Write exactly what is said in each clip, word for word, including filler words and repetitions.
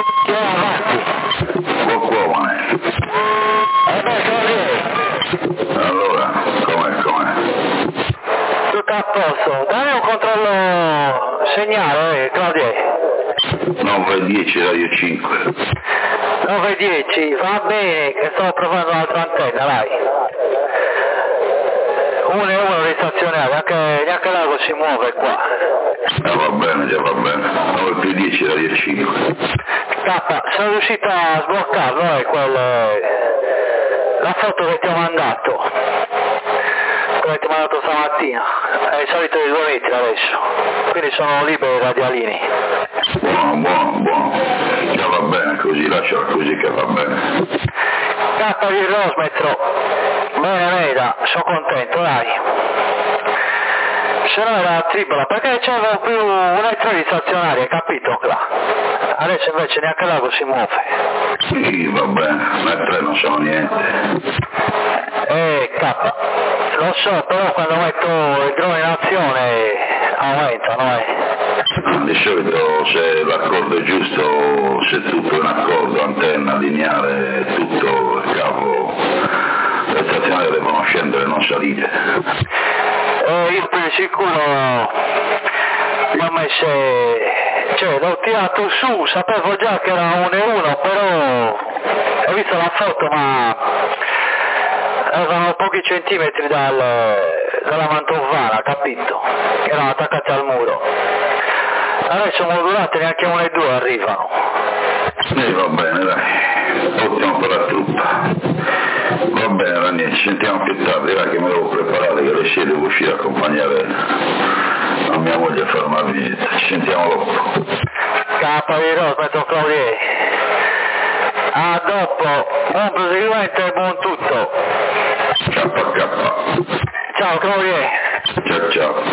Chi è avanti? Qualcuno, eh. Eh beh, Claudio. Allora, com'è, com'è? Tutto a posto. Dammi un controllo segnale, eh, Claudio. nove dieci Radio cinque. nove dieci, va bene, che sto provando un'altra antenna, dai. Uno e uno di stazionario, anche, neanche l'ago si muove qua. Ah, va bene, già va bene. nove più dieci Radio cinque. K, sono riuscito a sbloccarlo, eh, quel, la foto che ti ho mandato. Quella che ti ho mandato stamattina. È il solito di due metri adesso. Quindi sono liberi i radialini. Buono, buono, buono. Già va bene così, lasciala così che va bene. K di Rosmetro. Bene, Meda, sono contento, dai. Se no era tripla, perché c'avevo più elettrodi stazionari, hai capito, Cla? Adesso invece neanche l'ago si muove. Sì, va bene, ma tre non sono niente. Eh, K, lo so, però quando metto il drone in azione aumentano, eh. Di solito se l'accordo è giusto, se tutto è un accordo, antenna, lineare, tutto il cavo, le stazionarie devono scendere, non salire. Eh, io per sicuro le ho messe, cioè l'ho tirato su, sapevo già che era uno e uno, però ho visto la foto ma erano pochi centimetri dal, dalla mantovana, capito? Erano attaccati al muro. Adesso modulate neanche uno e due arrivano. Sì, va bene, dai, portiamo per la truppa. Va bene, Ranieri, ci sentiamo più tardi, dai che me devo preparare, che alle sei devo uscire a accompagnare la mia moglie a fare una visita. Ci sentiamo dopo. Capa di Rosmetro Claudio. A dopo, buon proseguimento e buon tutto. K K. Ciao Claudio. Ciao ciao.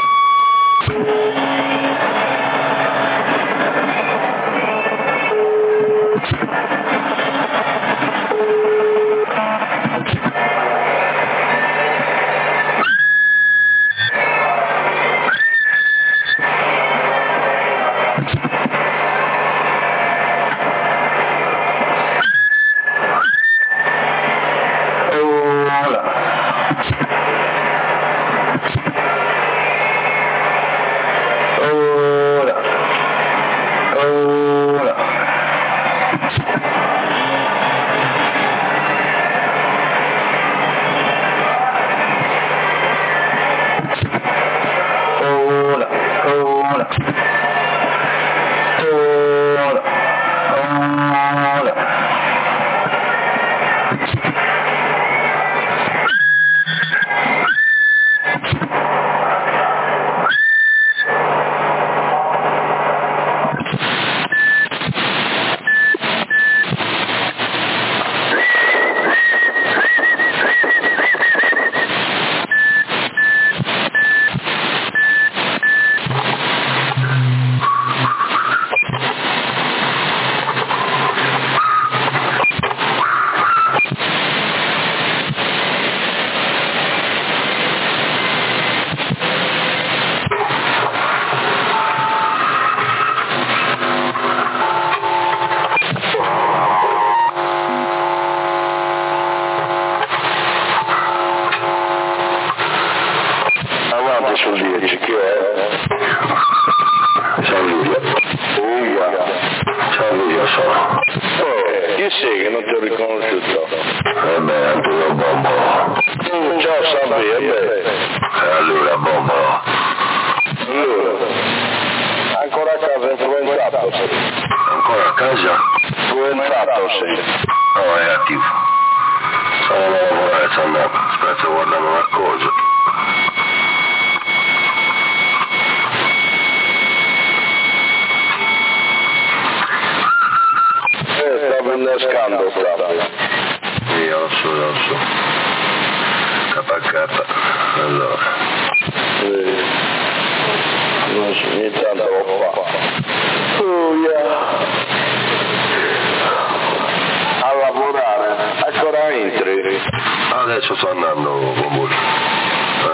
Adesso sto andando con voi. Eh?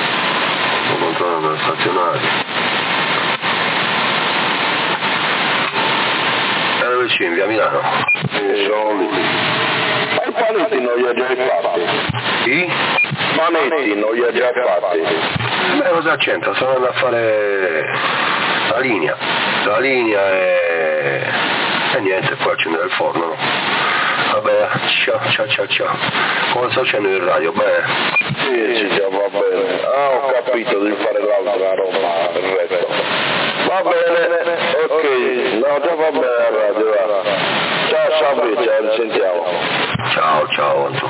Sto controllando il stazionario. vicino, via Milano? Sì, sono lì. Ma i panetti non li ha già fatti? Sì? Panetti non li ha già fatti? Beh, cosa c'entra? Sono andato a fare la linea. La linea e... e niente, poi accendere il forno, no? Vabbè, ciao, ciao, ciao, ciao. Come sto facendo il radio? Bene? Sì, sì, già va bene. Ah, ho capito, devi fare l'altra roba, il resto. Va bene, ok. No, già va bene la radio, va. Ciao, Sabri, ci risentiamo. Ciao, ciao, Anto.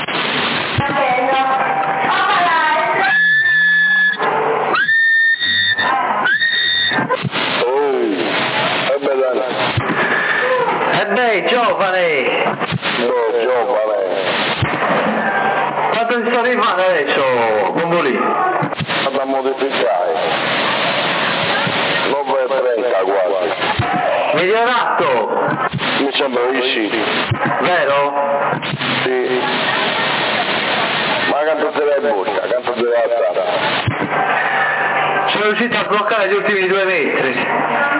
Oh, e beh, dai. E beh, giovane! No, giovane. Quanto ti sto arrivando adesso, Bombolì? Da modificare. nove e trenta quasi. Migliorato! Mi sembra di sì. Vero? Sì. Ma canto te la boccia, canto te la strada. Sono riuscito a bloccare gli ultimi due metri.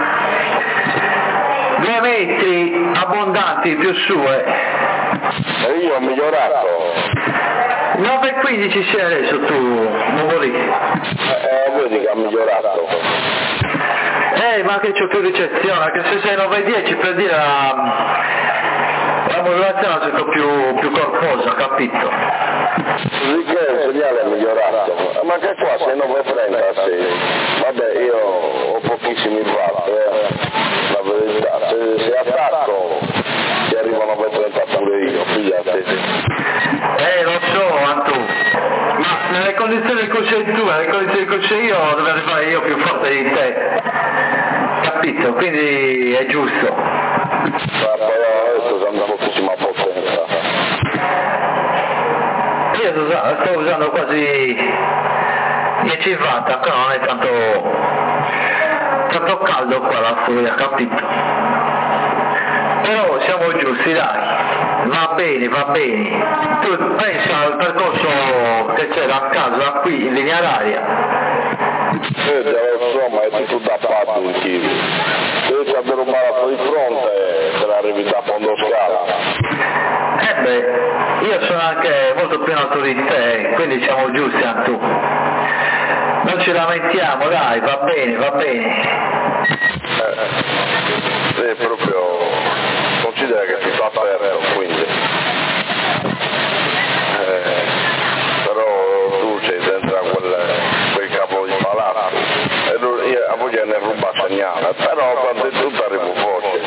Due metri abbondanti più su, eh. E io ho migliorato. nove e quindici sei adesso tu, Bombolì. Eh, vedi che ha migliorato. Eh, ma che c'ho più ricezione, che se sei nove e dieci per dire la, la modulazione la sento più, più corposa, capito? Così che il segnale è migliorato. Ma che qua sei nove e trenta, sì. Vabbè, io ho pochissimi watt, eh. La verità, se, se attacco ti arrivo a nove e trenta pure io, fidati. Eh, lo so, Antù, ma nelle condizioni in cui sei tu, nelle condizioni in cui sei io, dovrei fare io più forte di te, capito? Quindi è giusto. Ma poi adesso usando pochissima potenza. Io sto usando, sto usando quasi dieci watt, ancora non è tanto, tanto caldo qua la furia, capito? Però siamo giusti, dai. Va bene, va bene. Tu pensa al percorso che c'era a casa qui in linea d'aria. Eh, già lo so, ma è tutto da fatto un chilo. Devi sapere un baratto di fronte e te l'arrivi da fondo scala. Eh beh, io sono anche molto più in alto di te, quindi siamo giusti anche tu. Non ci lamentiamo, dai, va bene, va bene. Eh, è proprio... considera che si sta aperto, quindi... Eh, però tu sei dentro a quel, quel capo di palazzo e lui, io, a voi ne ruba segnale, però quando è tutto arrivo forte.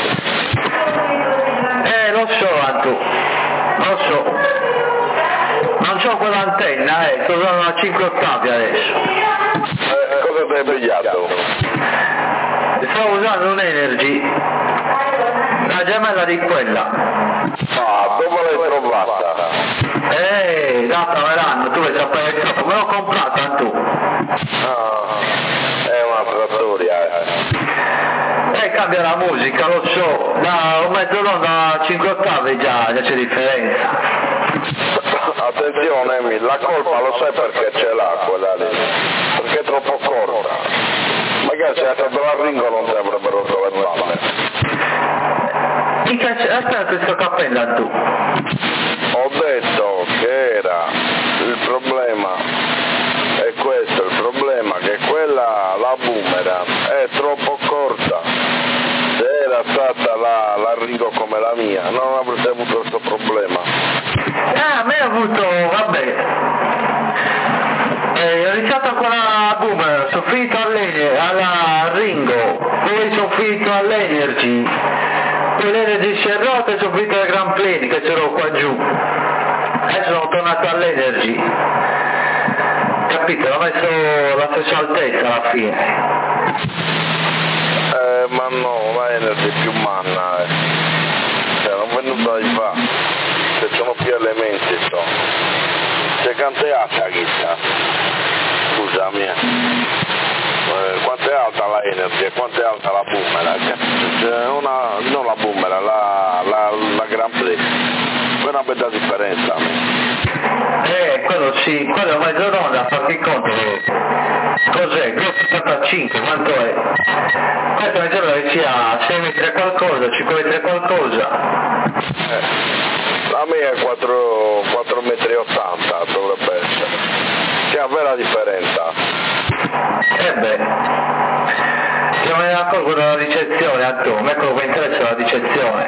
Eh, lo so, Antu, lo so. Non c'ho quell'antenna, eh, sto usando una cinque ottavi adesso. Eh, cosa ti hai pigliato? Sto usando un Energy, la gemella di quella. Ah, dove l'hai trovata? Eh, datamela, tu vuoi sapere troppo, me l'ho comprata Antu. Ah, è una trattoria, eh. Eh, cambia la musica, lo so, da un mezzo d'onda a cinque ottavi già, già c'è differenza. Attenzione Emi, la colpa lo sai perché ce l'ha quella lì, perché è troppo corta. Magari se era la Ringo non ti avrebbero trovato le balle. Aspetta che sto capendo tu. Ho detto che era il problema, è questo il problema, che quella, la Boomerang, è troppo corta. Se era stata la, la Ringo come la mia, non avreste avuto questo problema. Ah, a me ha avuto, vabbè, eh, ho iniziato con la Boomerang, sono finito alla Ringo, poi sono finito all'Energy, poi l'Energy si è rotta e sono finito al Grand Plane che c'ero qua giù, adesso sono tornato all'Energy, capito? Ho messo la stessa altezza alla fine. Eh, ma no, la Energy è più manna, eh. Cioè, non venuto di fa, se sono più elementi, so. C'è quanto è alta la chissà? Scusami, eh. Quanto è alta la Energy e quanto è alta la Boomerang? C'è una, non la Boomerang, la, la, la Grand Prix. C'è una bella differenza. Eh, quello sì, quello è mezzo ronda, fatti il conto che cos'è? due virgola settantacinque, quanto è? Questo mi sembra che sia sei metri e qualcosa, cinque metri e qualcosa. Eh, la mia è quattro metri e ottanta, dovrebbe essere. C'è una vera differenza. Eh beh, se me ne accorgo dalla ricezione, Antonio, ecco che interessa la ricezione.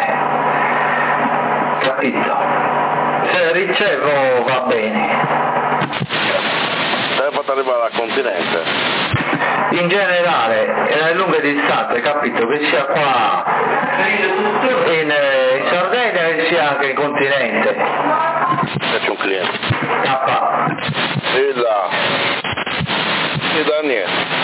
Capito? Se ricevo va bene. Sei fatto arrivare al continente? In generale, e nelle lunghe distanze, capito? Che sia qua in, eh, in Sardegna che sia anche in continente. C'è un cliente. Papà. Sì, là. Sì, da niente.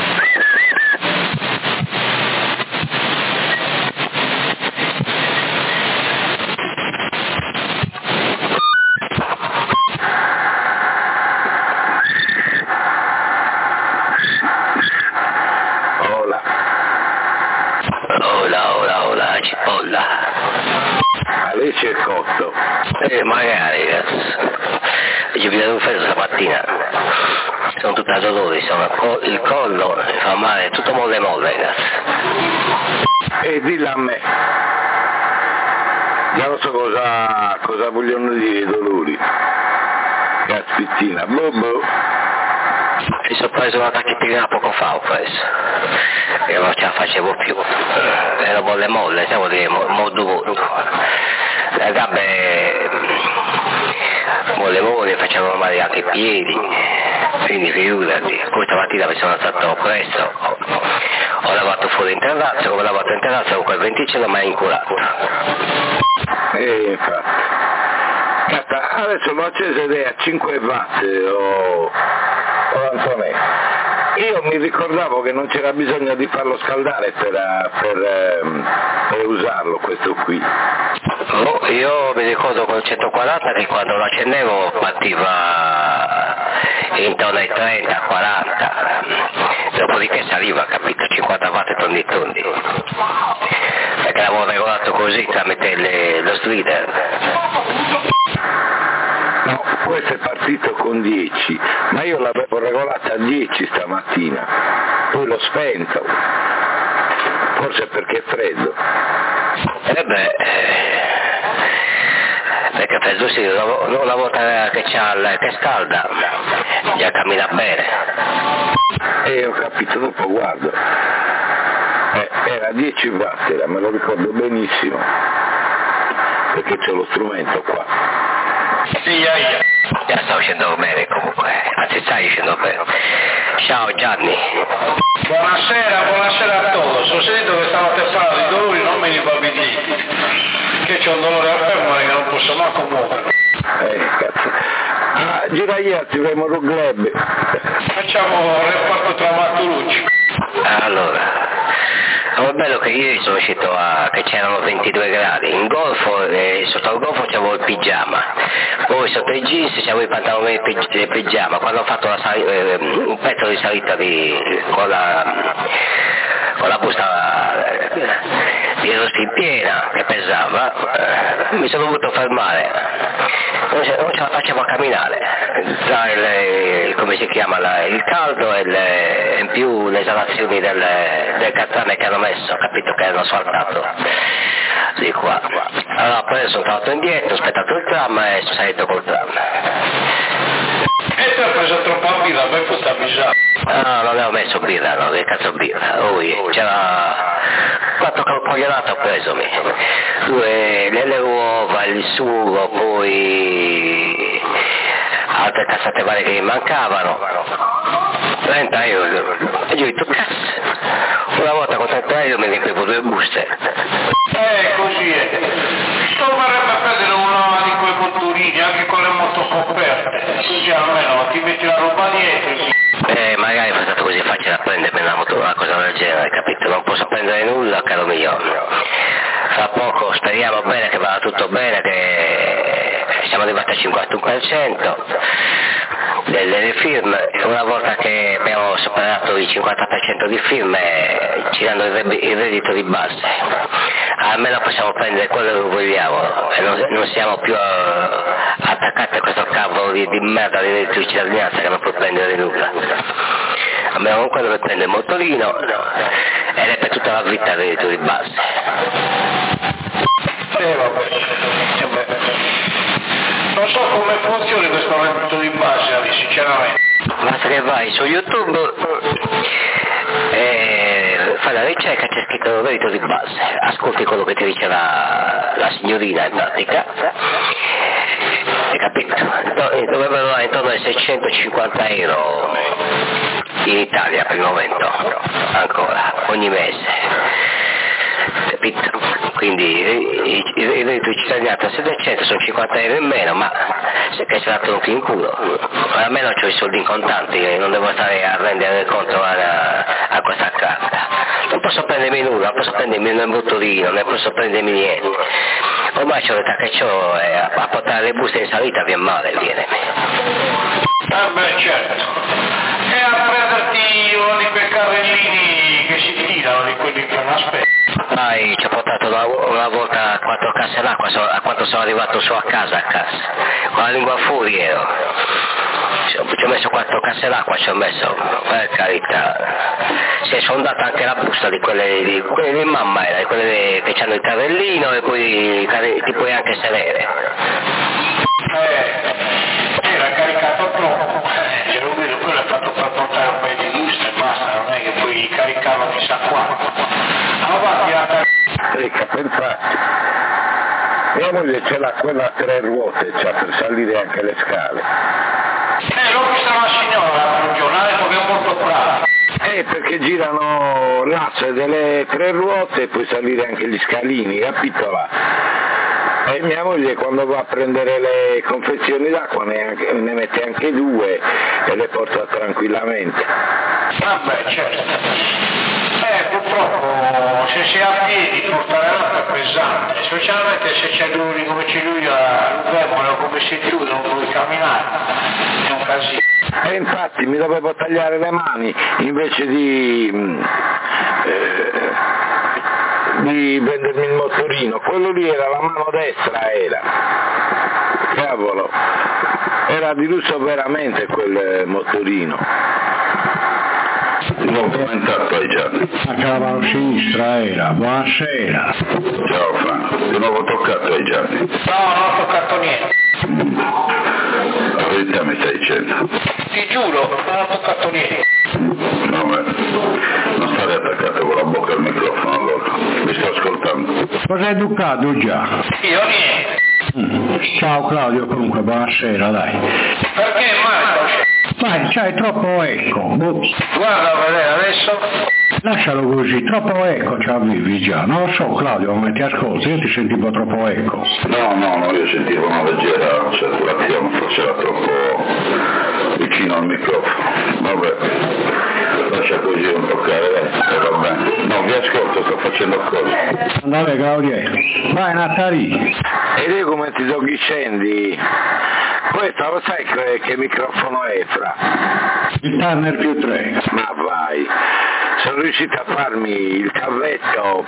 Lei è cotto. Eh, magari, io vi devo fare stamattina, sono tutta dolore, sono il collo, mi fa male, tutto molle molle, ragazzi. E dillo a me, io non so cosa, cosa vogliono dire i dolori. Caspittina, boh boh. Mi sono preso una tachitina poco fa, ho preso, e non ce la facevo più, ero molle molle, stavo dire, molto molto. Le gambe molle molle, facevano male anche i piedi, quindi figurati. Poi stamattina mi sono alzato presto, ho, ho lavato fuori in terrazzo, come ho lavato in terrazzo con quel venticello mi ha inculato. E infatti, Catta, adesso l'ho acceso ed è a cinque watt o, o Antonello. Io mi ricordavo che non c'era bisogno di farlo scaldare per, per, per usarlo questo qui. Oh, io mi ricordo col centoquaranta che quando lo accendevo partiva intorno ai trenta quaranta, dopodiché saliva, capito, cinquanta watt tondi tondi, perché l'avevo regolato così tramite le, lo slider. No, questo è partito con dieci, ma io l'avevo regolata a dieci stamattina, poi l'ho spento, forse perché è freddo. Eh beh, perché freddo sì, una volta che c'ha che scalda, già cammina bene. E ho capito, dopo guardo, eh, era dieci watt, era, me lo ricordo benissimo, perché c'è lo strumento qua. Ia, ia. Già sta uscendo bene comunque, anzi stai uscendo bene. Ciao Gianni. Buonasera, buonasera a tutti. Ho sentito che stanotte parlando di dolori, non me li babiti. Che c'ho un dolore al femore che non posso manco muovere. Eh, cazzo. Ah, giraiazzi, avremo un club. Facciamo un reparto traumatologico. Allora. È bello che ieri sono uscito a che c'erano ventidue gradi, in golfo, eh, sotto al golfo c'avevo il pigiama, poi sotto i jeans c'avevo i pantaloni di pigiama, quando ho fatto la sali- eh, un pezzo di salita di, con, la, con la busta eh, di rosti piena che pesava, eh, mi sono dovuto fermare, non ce, non ce la facevo a camminare, tra il, il, come si chiama, la, il caldo e le, in più le esalazioni del, del catrame che hanno messo, capito, che hanno asfaltato di qua. Allora poi sono tornato indietro, ho aspettato il tram e sono salito col tram. E tu hai preso troppa birra, per questa avvisato. Ah, non avevo messo birra, no, che cazzo birra, oh, c'era quattro calcogliolate ho preso, due, le uova, il sugo, poi altre cazzate varie che mi mancavano, trenta euro, e io ho detto cazzo, una volta con trenta euro mi riempivo due buste. Eh, così è. Sto vorrebbe prendere una di quei botturini, anche con le moto coperte, così almeno ti metti la roba dietro. Eh, magari è stato così facile da prendermi una moto, una cosa del genere, capito? Non posso prendere nulla, caro mio. Fra poco speriamo bene che vada tutto bene, che siamo arrivati al cinquantuno per cento delle, delle firme. Una volta che abbiamo superato il cinquanta per cento di firme ci danno il, il reddito di base. Almeno possiamo prendere quello che vogliamo e non, non siamo più uh, attaccati a questo cavolo di, di merda di reddito di cittadinanza che non puoi prendere nulla. A meno comunque dove prende il motorino, no, ed è per tutta la vita il reddito di base. Eh vabbè, non so come funzioni questo reddito di base, sinceramente. Basta che vai su YouTube e fai la ricerca, c'è scritto reddito di base, ascolti quello che ti dice la, la signorina in pratica, hai capito? Dovrebbero dare intorno ai seicentocinquanta euro in Italia per il momento, ancora, ogni mese, capito? Quindi il reddito di cittadinanza settecento sono cinquanta euro in meno, ma se che se la tronchi in culo, almeno ho i soldi in contanti, non devo stare a rendere conto a, a questa carta. Non posso prendermi nulla, non posso prendermi un motorino, non posso prendermi niente. Ormai c'ho l'età che c'ho e a, a portare le buste in salita viene male, viene. Ah beh certo. E a prenderti uno di quei carrellini che si tirano, di quelli che non aspettano. Dai, ci ho portato una, una volta quattro casse d'acqua, so, a quanto sono arrivato su a casa, a casa, con la lingua fuori ero. Ci ho, ci ho messo quattro casse d'acqua, ci ho messo, per carità. Si è sondata anche la busta di quelle di, quelle di mamma, era, di quelle che hanno il carrellino e poi ti puoi anche sedere. Eh, era caricato troppo, eh, lo vedo, quello è fatto per portare un paio di buste e basta, non è che puoi caricarlo chissà qua. Ecco, pensate, mia moglie ce l'ha quella a tre ruote, c'ha per salire anche le scale. Eh, l'ho vista una signora l'altro giorno, ha detto che è molto brava. Eh, perché girano l'asse delle tre ruote e puoi salire anche gli scalini, capito là? E mia moglie quando va a prendere le confezioni d'acqua ne, anche, ne mette anche due e le porta tranquillamente. Vabbè, certo. Eh, purtroppo se si è a piedi portare l'acqua è pesante, specialmente se c'è lui come c'è lui a Lugano o come sei tu, non puoi camminare, è un casino. E infatti mi dovevo tagliare le mani invece di, eh, di vendermi il motorino, quello lì era la mano destra, era, cavolo, era di lusso veramente quel motorino. Non commentato hai già. A cavalo sinistra era, buonasera. Ciao Franco, di nuovo toccato ai giorni. No, non ho toccato niente. La verità mi stai dicendo. Ti giuro, non ho toccato niente. No, beh, non stare attaccato con la bocca al microfono allora. Mi sto ascoltando. Cosa hai educato già? Io niente. Mm. Ciao Claudio, comunque buonasera, dai. Perché Marco? Vai, c'hai troppo eco. Boh. Guarda a vedere adesso. Lascialo così, troppo eco ci avevi già. Non lo so Claudio, come ti ascolti, io ti sentivo troppo eco. No, no, no, io sentivo una leggera circolazione, forse era troppo vicino al microfono. Vabbè, lascia così non toccare, eh, va bene. No, vi ascolto, sto facendo cose. Andate Claudio, vai Natali. E io come ti do scendi? Questo lo sai che, che microfono è, Fra? Il Turner più tre. Ma vai, sono riuscito a farmi il cavetto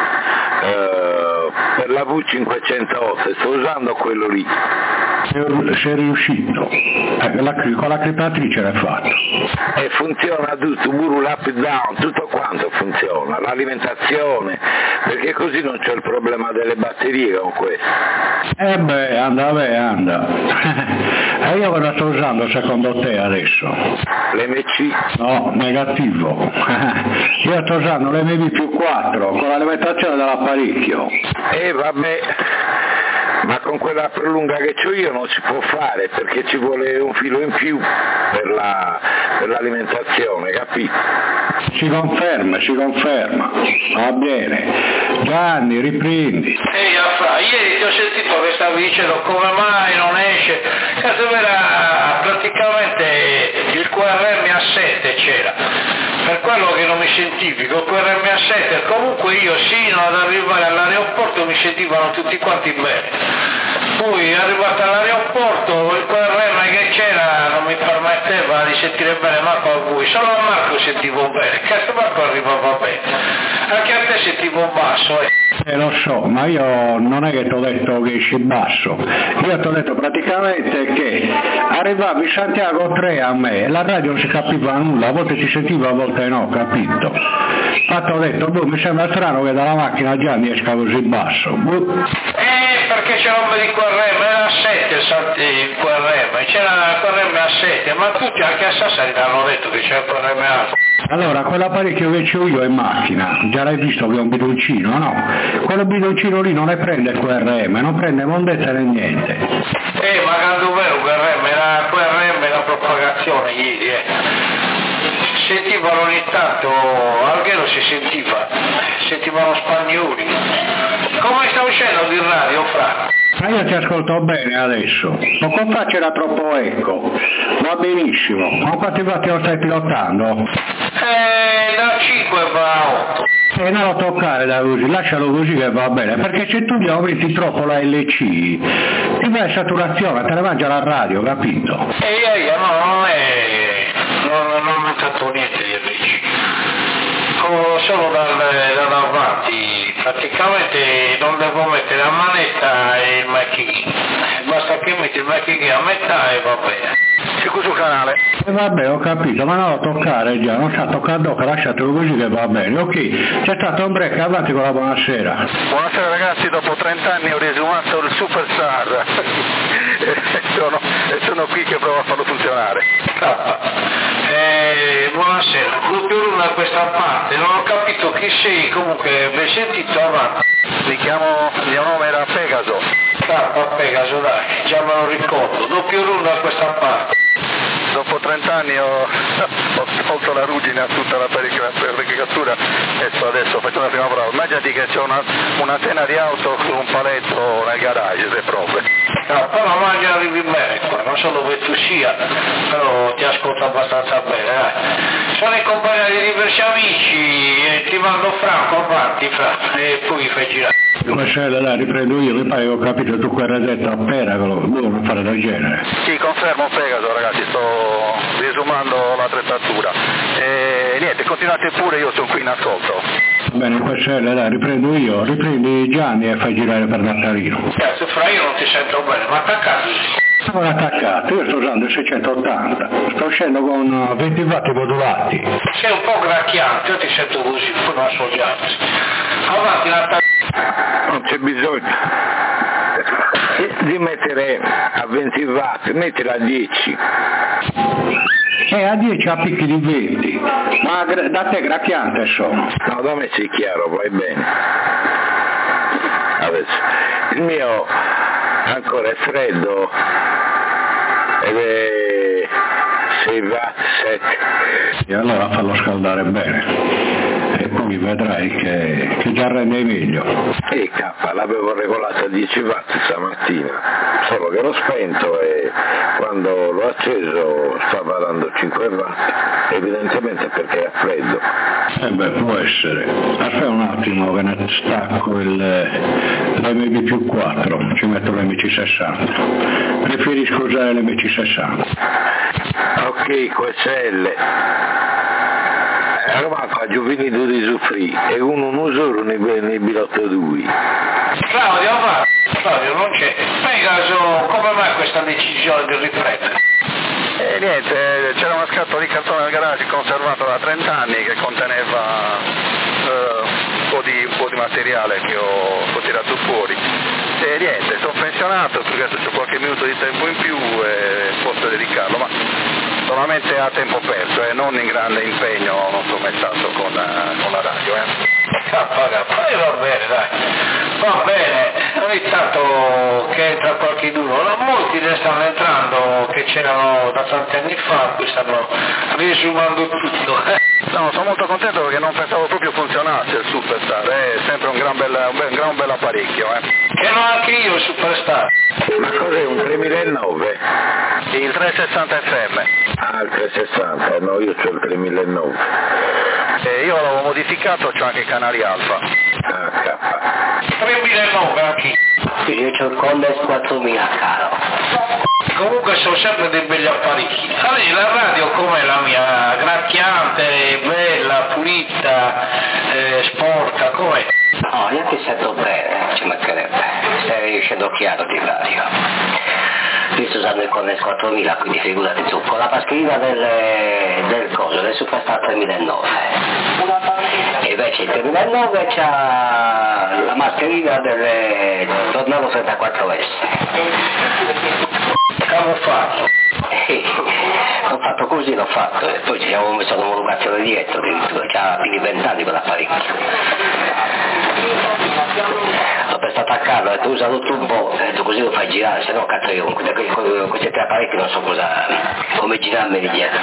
eh, per la V cinquecentotto, sto usando quello lì. Sei riuscito, eh, la, con la crepatrice l'hai fatto. E funziona tutto, buru up down, tutto quanto funziona, l'alimentazione, perché così non c'è il problema delle batterie con questo. Eh beh, anda, beh, anda. E io cosa sto usando secondo te adesso? L'M C? No, negativo. Io sto usando l'M V più quattro con l'alimentazione dell'apparecchio. E vabbè, ma con quella prolunga che ho io non si può fare perché ci vuole un filo in più per, la, per l'alimentazione, capito? Si conferma, si conferma. Va bene. Gianni, riprendi. Ehi Affra, ieri ti ho sentito che stavi dicendo come mai non esce, caso era praticamente il Q R M a sette c'era, per quello che non mi sentivi, con il Q R M a sette, comunque io sino ad arrivare all'aeroporto mi sentivano tutti quanti bene. Poi arrivato all'aeroporto il Q R M che c'era non mi permetteva di sentire bene Marco a voi, solo a Marco sentivo bene, cazzo Marco arrivava bene, anche a te sentivo basso, eh. Eh, lo so, ma io non è che ti ho detto che esci basso, io ti ho detto praticamente che arrivavi Santiago tre a me e la radio non si capiva nulla, a volte si sentiva, a volte no, capito? Ma ti ho detto, boh, mi sembra strano che dalla macchina già mi esca così basso. Boh. Eh, perché c'è roba di Q R M, era a sette il Q R M, c'era il Q R M a sette, ma tutti anche a Sassari ti hanno detto che c'è il Q R M alto. Allora, quell'apparecchio che c'ho io è in macchina, già l'hai visto che è un bidoncino, no? Quello bidoncino lì non ne prende il Q R M, non prende mondezza né niente. Eh, ma quando vero il Q R M, era Q R M la propagazione ieri, eh. Sentivano ogni tanto, almeno si sentiva, sentivano spagnoli. Come sta uscendo di radio, Fra? Ma io ti ascolto bene adesso, poco fa c'era troppo eco, va benissimo, ma quanti vatti lo stai pilotando? Eh, da cinque va a otto. E non lo toccare da così, lascialo così che va bene, perché se tu gli aumenti troppo la L C, ti vai a saturazione, te ne mangia la radio, capito? E io, io no, non è, non, non ho aumentato niente di L C. Solo dal, da davanti, praticamente non devo mettere la manetta e il macchino, basta che metti il macchino a metà e va bene. C'è questo canale? E vabbè, ho capito, ma non lo toccare già, non sta toccando, lasciatelo così che va bene. Ok, c'è stato un break, avanti con la buonasera. Buonasera ragazzi, dopo trenta anni ho riesumato il Superstar e sono, sono qui che provo a farlo funzionare. Eh, buonasera, doppio uno da questa parte, non ho capito chi sei, comunque mi hai sentito avanti. Mi chiamo, il mio nome era Pegaso. Ah, Pegaso, dai, già me lo ricordo, doppio uno da questa parte. Dopo trenta anni ho, ho tolto la ruggine a tutta la paricatura e sto adesso facendo la prima prova. Immaginati che c'è una, una tena di auto su un paletto nel garage, se proprio. No, però mangia arrivi bene qua, non so dove tu sia, però ti ascolto abbastanza bene, dai. Sono in compagnia di diversi amici e ti mando Franco avanti, Fra, e poi fai girare. Marcello, dai, riprendo io, mi pare che ho capito tu quel resetto a Peragolo, devo non fare del genere. Sì, confermo Pegaso ragazzi, sto riesumando l'attrezzatura. E niente, continuate pure, io sono qui in ascolto. Bene, Marcello, dai, riprendo io, riprendi Gianni e fai girare per Nattalino. Grazie Fra, io non ti sento bene, ma attaccato? Sono attaccato, io sto usando il seicentottanta, sto uscendo con venti watt modulati. Sei un po' gracchiante, io ti sento così, poi non so gli altri. Avanti Nattalino. Non c'è bisogno di mettere a venti watt, mettila a dieci. Eh, a dieci a picchi di venti, ma da te gracchiante sono. No, da me sei chiaro, vai bene. Adesso, il mio ancora è freddo ed è sei watt, sette. E allora fallo scaldare bene. E poi vedrai che, che già rende meglio. E K, l'avevo regolato a dieci watt stamattina, solo che l'ho spento e quando l'ho acceso stava dando cinque watt, evidentemente perché è freddo. Eh beh, può essere. Aspetta un attimo che ne stacco il, l'M B più quattro, ci metto l'M C sessanta. Preferisco usare l'M C sessanta. Ok, Q S L. Allora qua giovanile di Zufri e uno non uso nei, nei bilotto due. Claudio, va, Claudio non c'è. Pegaso, come mai questa decisione di riprendere? E niente, c'era una scatola di cartone nel garage conservata da trenta anni che conteneva eh, un, po di, un po' di materiale che ho, ho tirato fuori. E niente, sono pensionato, perché adesso c'ho qualche minuto di tempo in più e posso dedicarlo, ma solamente a tempo perso e eh, non in grande impegno, non sono mai stato con, uh, con la radio. Eh. Poi va bene, dai, va bene, ogni tanto che entra qualche duro, no, molti ne stanno entrando che c'erano da tanti anni fa, qui stanno riesumando tutto. Eh. No, sono molto contento perché non pensavo proprio funzionasse il Superstar, è sempre un gran bel, un bel, un gran bel apparecchio. Eh. Che non anche io il Superstar. Ma cos'è, un tremilanove? Il trecentosessanta F M. Ah, il trecentosessanta, no, io c'ho il tremilanove. E io l'avevo modificato, c'ho anche i canali alfa. Ah, K. tremilanove anche. Sì, io c'ho il Condes quattromila, caro. Comunque sono sempre dei belli apparecchi. Allora, la radio com'è la mia? Gracchiante, bella, pulita, eh, sporca, com'è? No, io ti sento bene, ci mancherebbe. Stai riuscendo chiaro di radio. Io sto usando il Connex quattromila, quindi figurati tu, con la mascherina del, del coso, del Superstar tremilanove. E invece il tremilanove c'ha la mascherina del Tornado trentaquattro S. Che fatto? L'ho fatto così, l'ho fatto, e poi ci siamo messo un'omologazione dietro, addirittura, c'ha più di vent'anni quell'apparecchio. L'ho pensato attaccarlo, ho detto usalo tu un po', ho detto così lo fai girare, se no cazzo io con, queste, con questi tre apparecchi non so cosa, come girarmeli dietro.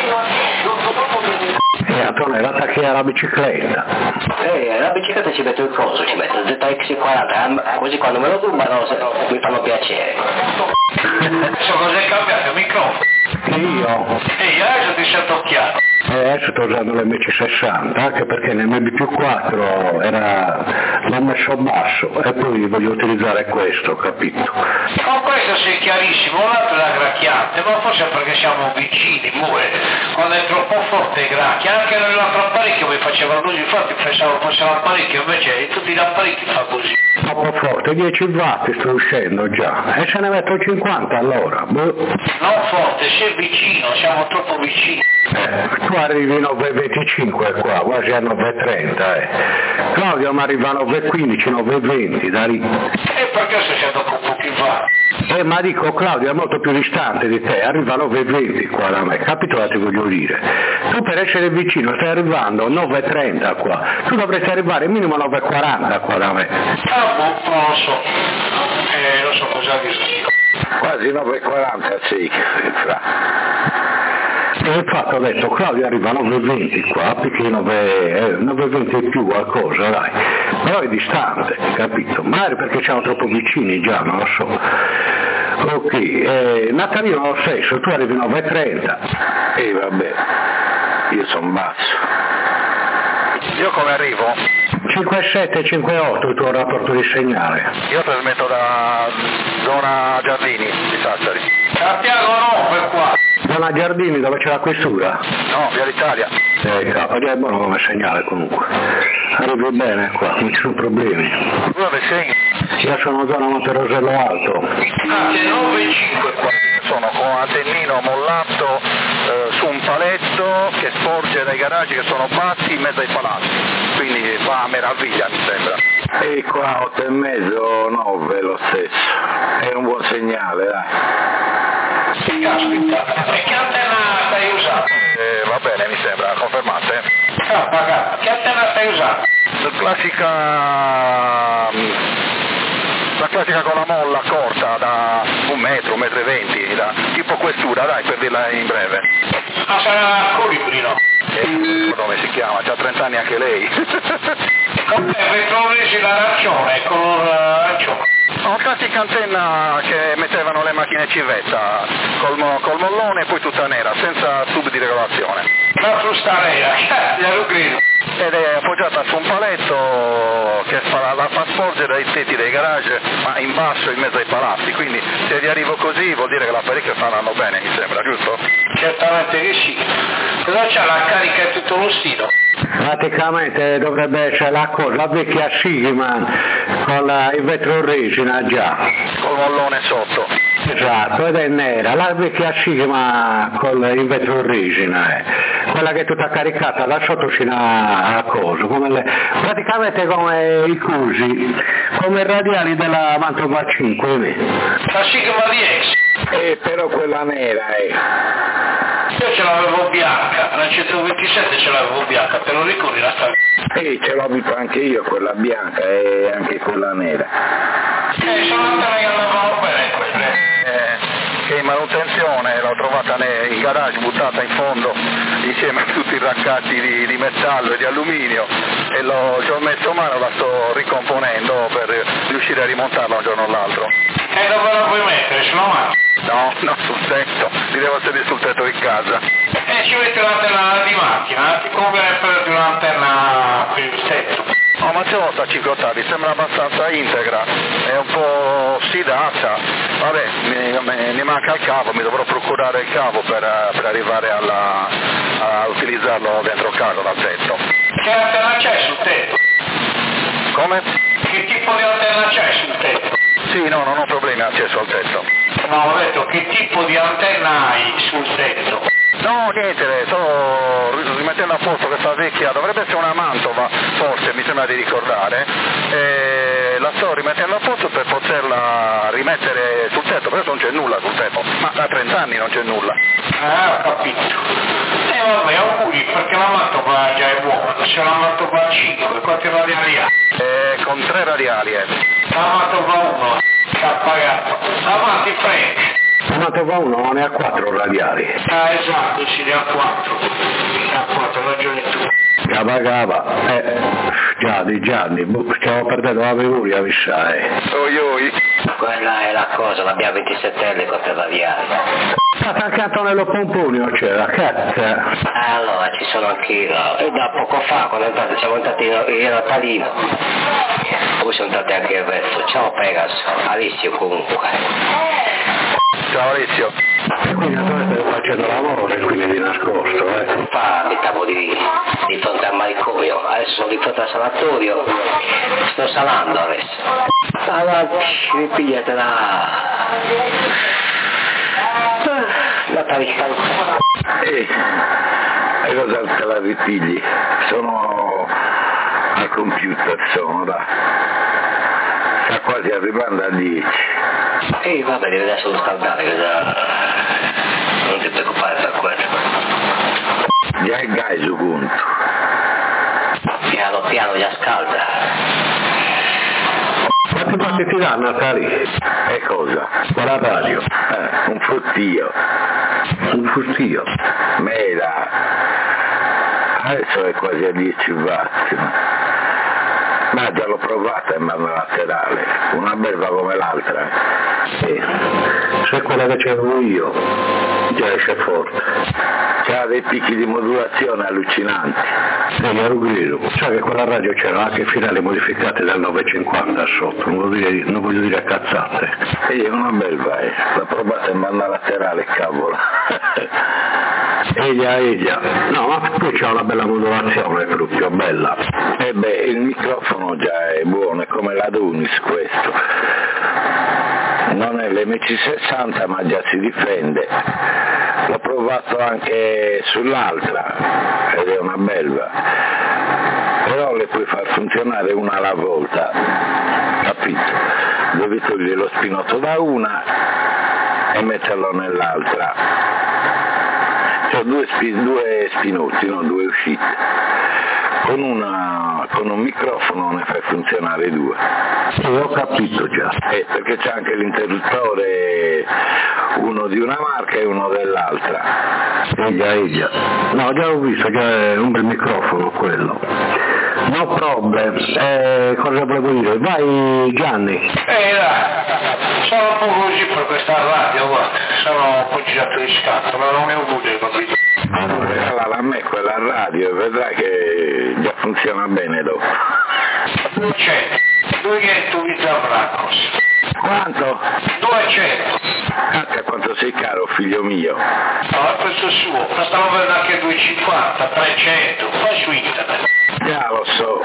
E Antonio, l'attacchi alla bicicletta. Eh, la bicicletta ci metto il coso, ci metto il Z X quaranta, così quando me lo rubano mi fanno piacere. Adesso cos'è cambiato? Il microfono? Io? Ehi, adesso ti sento chiaro. E adesso sto usando l'M C sessanta, anche perché nel M B più quattro era, l'ho messo basso e poi voglio utilizzare questo, capito? Con questo sei chiarissimo, un altro è la gracchiante, ma forse perché siamo vicini, muore, quando è troppo forte gracchia, anche nell'altro apparecchio mi faceva così, infatti pensavo fosse l'apparecchio, invece in tutti gli apparecchi fa così. Troppo forte, dieci watt sto uscendo già, e se ne metto cinquanta allora, boh. Non forte, sei vicino, siamo troppo vicini. Eh, tu arrivi a nove virgola venticinque qua, quasi a nove virgola trenta, eh. Claudio mi arriva a nove virgola quindici, nove virgola venti, da lì. E perché sto scendo con pochi watt? Eh, ma dico, Claudio è molto più distante di te, arriva a nove virgola venti qua da me, capito cosa ti voglio dire? Tu per essere vicino stai arrivando a nove virgola trenta qua, tu dovresti arrivare minimo a nove virgola quaranta qua da me. Ah, boh, non lo so, eh, non so cosa dire. Quasi nove virgola quaranta, sì, fra. E infatti ho detto Claudio arriva a nove virgola venti qua, perché nove virgola venti è più qualcosa, dai, però è distante, capito? Magari perché siamo troppo vicini già, non lo so. Ok, eh, Natalino lo stesso, tu arrivi a nove virgola trenta. E vabbè, io sono basso. Io come arrivo? cinque virgola sette cinque virgola otto il tuo rapporto di segnale. Io trasmetto da zona Giardini di Sassari. Santiago no, per qua. Zona Giardini dove c'è la questura? No, via d'Italia. Eh, capo, è buono come segnale comunque. Arrivi bene qua, non ci sono problemi. Tu dove sei? Io sono zona Monterosello Alto. Ah, c'è nove virgola cinque qua. Sono con antennino mollato eh, su un paletto che sporge dai garaggi che sono bassi in mezzo ai palazzi. Quindi fa a meraviglia, mi sembra. E qua otto e mezzo, nove lo stesso. È un buon segnale, dai. Caspita, e che antenna stai usando? Eh, va bene, mi sembra, confermate? Ah, pagato. Che antenna stai usando? La classica... la classica con la molla corta da un metro, un metro e venti, da, tipo questura, dai, per dirla in breve. Ah, sarà Colibrino. Eh, come si chiama? C'ha trenta anni anche lei. Vabbè, vetrovesi l'arancione, color arancione. Una classica antenna che mettevano le macchine civetta, col, mo- col mollone e poi tutta nera, senza tub di regolazione. La frusta nera, glielo grido. Ed è appoggiata su un paletto che fa, la fa sporgere dai tetti dei garage, ma in basso in mezzo ai palazzi, quindi se gli arrivo così vuol dire che l'apparecchio faranno bene, mi sembra, giusto? Certamente che sì. Però c'è la carica e tutto lo stilo. Praticamente dovrebbe essere la cosa, la vecchia Sigman con la, il vetro resina già. Col mollone sotto. Esatto, ed è nera, la vecchia Sigma con il vetro resina, eh. Quella che è tutta caricata da sotto fino a, a coso, come le, praticamente come i cusi, come i radiali della Mantoba cinque. La Sigma di X. Eh, però quella nera, eh. Io ce l'avevo bianca, nel centoventisette ce l'avevo bianca, te lo ricordi la storia? Eh, ce l'ho avuta anche io, quella bianca e anche quella nera. Eh, sono andate che andavano bene quelle. Eh, che in manutenzione l'ho trovata in garage, buttata in fondo, insieme a tutti i raccatti di, di metallo e di alluminio, e l'ho, ci ho messo mano, la sto ricomponendo per riuscire a rimontarla un giorno o l'altro. E dove la puoi mettere? Sulla macchina? No, no, sul tetto, li devo sedere sul tetto di casa. E ci metti l'antenna di macchina, ti conviene prendere un'antenna per il tetto. No, ma ce l'ho sta cinque ottavi, sembra abbastanza integra, è un po' ossidata, vabbè, mi, mi, mi manca il cavo, mi dovrò procurare il cavo per, per arrivare alla, a utilizzarlo dentro casa dal tetto. Che antenna c'è sul tetto? Come? Che tipo di antenna c'è sul tetto? Sì, no, non ho problemi accesso al tetto. No, ho detto che tipo di antenna hai sul tetto? No, niente, sto rimettendo a posto questa vecchia, dovrebbe essere una Mantova, forse, mi sembra di ricordare, e la sto rimettendo a posto per poterla rimettere sul tetto, perché non c'è nulla sul tetto, ma da trenta anni non c'è nulla. Ah, ho capito. E eh, vabbè, auguri, perché la Mantova già è buona, se la Mantova cinque, quanti radiali ha? Eh, con tre radiali, eh. La Mantova uno, che ha pagato. Avanti, Frank. La Mantova uno ne ha quattro radiali. Ah, esatto, si ne ha quattro. Ne ha quattro, ragioni tu. Cava cava, eh, Gianni, Gianni, stiamo perdendo la memoria, mi sa, eh. Oi oi. Quella è la cosa, l'abbiamo ventisette con tre radiali. Stata accanto nello pomponio c'era, cazzo. Allora, ci sono anch'io. E da poco fa, quando entrate, siamo entrati in Natalino. Poi sono entrati anche il resto. Ciao Pegaso, Alessio comunque. Ciao Alessio. Quindi adesso stai facendo l'amore, quindi di nascosto, eh. Fa, abitavo di, di fronte al manicomio, adesso sono di fronte al sanatorio, sto salando adesso. Avanti, ripigliatela. La taricca. Ehi, e cosa te la ripigli? Sono al computer, sono da. Sta quasi arrivando a dieci. Ehi, vabbè, devi adesso scaldare, cosa... non ti preoccupare per quello. Già il gas su conto. Piano piano già scalda. Quanti passi ti danno, Natali? E cosa? Con la radio. Eh, un fruttio. Un fruttio. Mela. Adesso è quasi a dieci watt. Ma già l'ho provata in mano laterale, una belva come l'altra. Sì. Se quella che c'avevo io, già esce forte. C'ha dei picchi di modulazione allucinanti. Sì, ero grido. Sai che quella radio c'era anche finali modificate dal novecentocinquanta sotto, non voglio dire, non voglio dire cazzate. E è una belva, eh. L'ho provata in mano laterale, cavolo. Eglia, eglia. No, ma poi c'ha una bella modulazione, proprio bella. E beh, il microfono già è buono, è come la Dunis questo. Non è l'M C sessanta ma già si difende. L'ho provato anche sull'altra ed è una belva. Però le puoi far funzionare una alla volta, capito? Devi togliere lo spinotto da una e metterlo nell'altra. C'ho due, spi- due spinotti, no, due uscite. Con, una, con un microfono ne fai funzionare due. Sì, ho capito già. Eh, perché c'è anche l'interruttore, uno di una marca e uno dell'altra. Eglia, eglia. No, già l'ho visto, già è un bel microfono quello. No problem. Eh, cosa volevo dire? Vai Gianni. Eh dai, sono un po' così per questa radio, guarda, sono un po' girato di scatola, non ne ho avuto, capito? Allora, regalala a me quella radio e vedrai che già funziona bene dopo. duecento, duecento vita Bracos. Quanto? duecento. Anche quanto sei caro, figlio mio. No, questo è suo, ma stanno vedendo anche duecentocinquanta, trecento, fai su internet. Già lo so.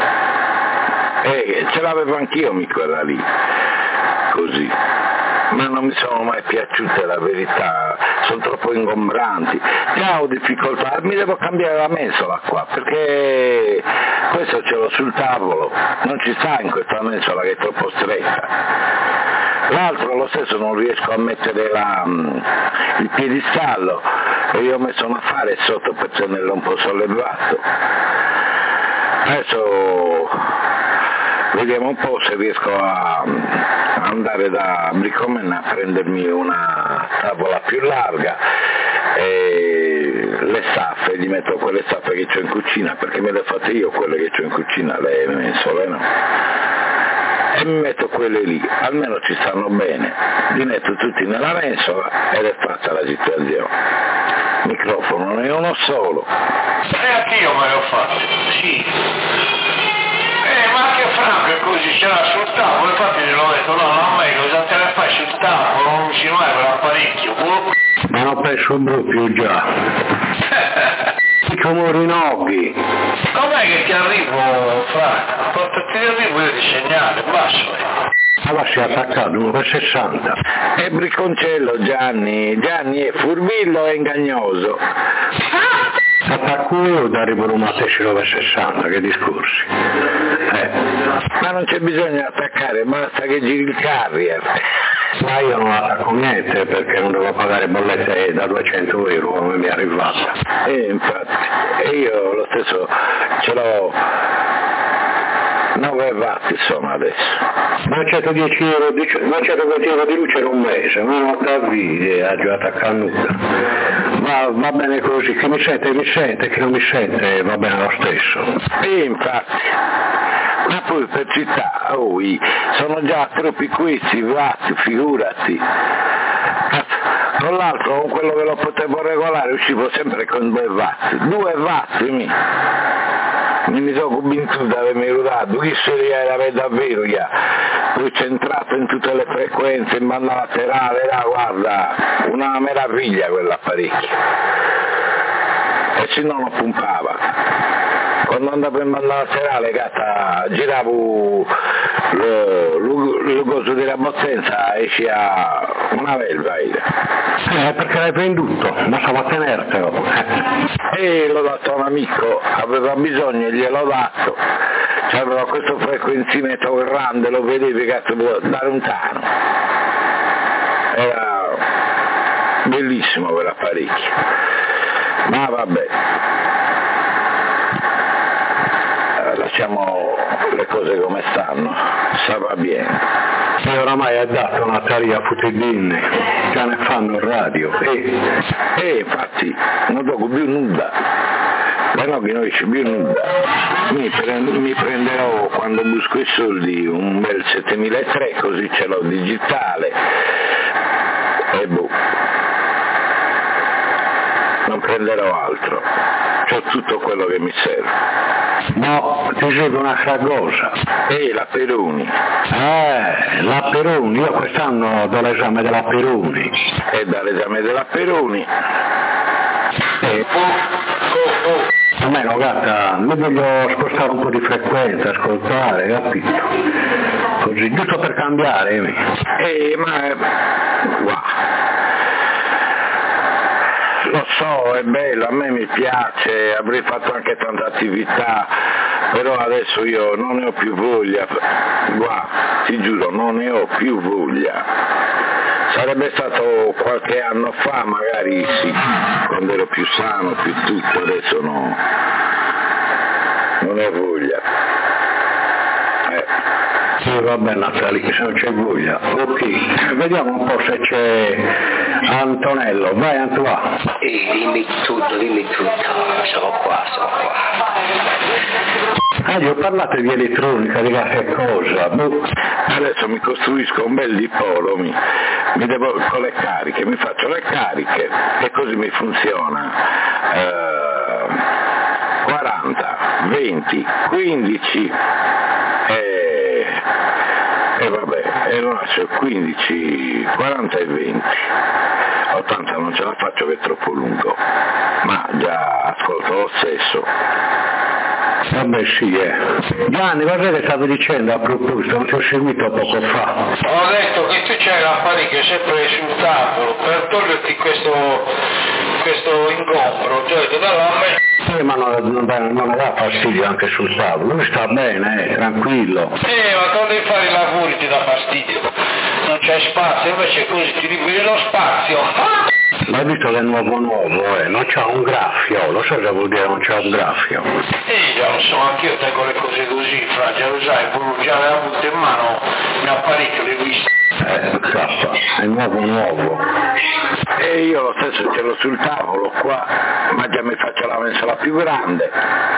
Eh, ce l'avevo anch'io mi quella lì. Così. Ma non mi sono mai piaciute, la verità, sono troppo ingombranti. Già ho difficoltà, mi devo cambiare la mensola qua, perché questo ce l'ho sul tavolo, non ci sta in questa mensola che è troppo stretta. L'altro lo stesso non riesco a mettere la, il piedistallo e io ho messo un affare sotto per tenerlo un po' sollevato. Adesso vediamo un po' se riesco a andare da Bricomen a prendermi una tavola più larga e le staffe, gli metto quelle staffe che ho in cucina, perché me le fate io quelle che ho in cucina, le mensole, no? E mi metto quelle lì, almeno ci stanno bene, li metto tutti nella mensola ed è fatta la situazione. Microfono ne ho uno solo. E anch'io me l'ho fatto, sì. Eh, ma anche Franco è così, ce l'ha sul tavolo, infatti gliel'ho detto, no, non meglio, cosa te la fai sul tavolo, non usi mai per l'apparecchio, boh. Ma non penso proprio già. C'ho Fumorinoghi. Com'è che ti arrivo, Franco? Quanto ti arrivo io di segnale, basso. Allora si è attaccato uno per sessanta. È bricconcello Gianni, Gianni è furbillo e ingagnoso. Attacco io da arrivo un mattescino per sessanta, che discorsi. Eh. Ma non c'è bisogno di attaccare, basta che giri il carrier. Ma io non attacco niente perché non devo pagare bollette da duecento euro come mi è arrivata. E infatti, e io lo stesso ce l'ho nove watt insomma adesso. Ma centodieci euro di, centoventi euro di luce in un mese, ma non da vide, ha già attaccato nulla. Ma va bene così, chi mi sente mi sente, chi non mi sente va bene lo stesso. E infatti. Ma poi per città, oh, sono già troppi questi watt, figurati. Con l'altro, con quello che lo potevo regolare, uscivo sempre con due watt. Due watt, mi. Mi sono convinto di avermi rudato, chi se li era davvero, ya. Poi c'è entrato in tutte le frequenze, in banda laterale, là, guarda, una meraviglia quell'apparecchio. E se no lo pompava. Quando andavo in banda laterale, gatta, giravo il coso della bozzenza e c'era una velva. Eh, perché l'hai venduto, ma stavo a tenertelo. E l'ho dato a un amico, aveva bisogno e gliel'ho dato. C'aveva questo frequenzimetro grande, lo vedevi, gatto, da lontano. Era bellissimo quell'apparecchio. Ma vabbè. Lasciamo le cose come stanno, sa va bene. E oramai ha dato una taria futedine, già ne fanno il radio. E, e infatti non tocco più nulla, ma no che non esce più nulla. Mi, prendo, mi prenderò quando busco i soldi un bel settemilatré, così ce l'ho digitale. E boh, non prenderò altro, c'ho tutto quello che mi serve. No, ti dico un'altra cosa. Ehi, la Peroni. Eh, la Peroni, io quest'anno do l'esame della Peroni. E dall'esame della Peroni. E... Almeno, gatta, mi voglio spostare un po' di frequenza, ascoltare, capito? Così, giusto per cambiare. Eh, ma... Wow. Lo so, è bello, a me mi piace, avrei fatto anche tanta attività, però adesso io non ne ho più voglia, guarda, ti giuro, non ne ho più voglia. Sarebbe stato qualche anno fa, magari sì, quando ero più sano, più tutto, adesso no, non ho voglia. Eh. Sì, vabbè Natali, se non c'è voglia. Ok, vediamo un po' se c'è Antonello, vai Antoine. Ehi, dimmi tutto, dimmi tutto, sono qua, sono qua. Ah, gli ho parlato di elettronica, di che cosa? Boh. Adesso mi costruisco un bel dipolo, mi, mi devo con le cariche, mi faccio le cariche e così mi funziona. Eh, quaranta, venti, quindici e, e vabbè, e allora c'ho quindici, quaranta e venti. ottanta non ce la faccio che è troppo lungo, ma già ascolto lo stesso. Vabbè sì, eh. Gianni, cosa che stavi dicendo a proposito? Non ti ho seguito poco fa. Ho detto che tu c'hai l'apparecchio sempre sul tavolo per toglierti questo, questo ingombro, cioè dall'amme. Eh, ma non, non, non dà fastidio anche sul tavolo, lui sta bene, eh, tranquillo. Eh, ma quando devi fare i lavori ti dà fastidio, non c'è spazio, invece così ti liberi lo spazio. Ah! Ma hai visto che è nuovo nuovo, eh? Non c'ha un graffio, lo so cosa vuol dire non c'ha un graffio? Eh già lo so, anch'io tengo le cose così, fra, già lo sai, pure già le avuto in mano, mi apparecchio le viste. Eh, cappa, è nuovo nuovo. E io lo stesso ce l'ho sul tavolo qua, ma già mi faccio la mensola più grande.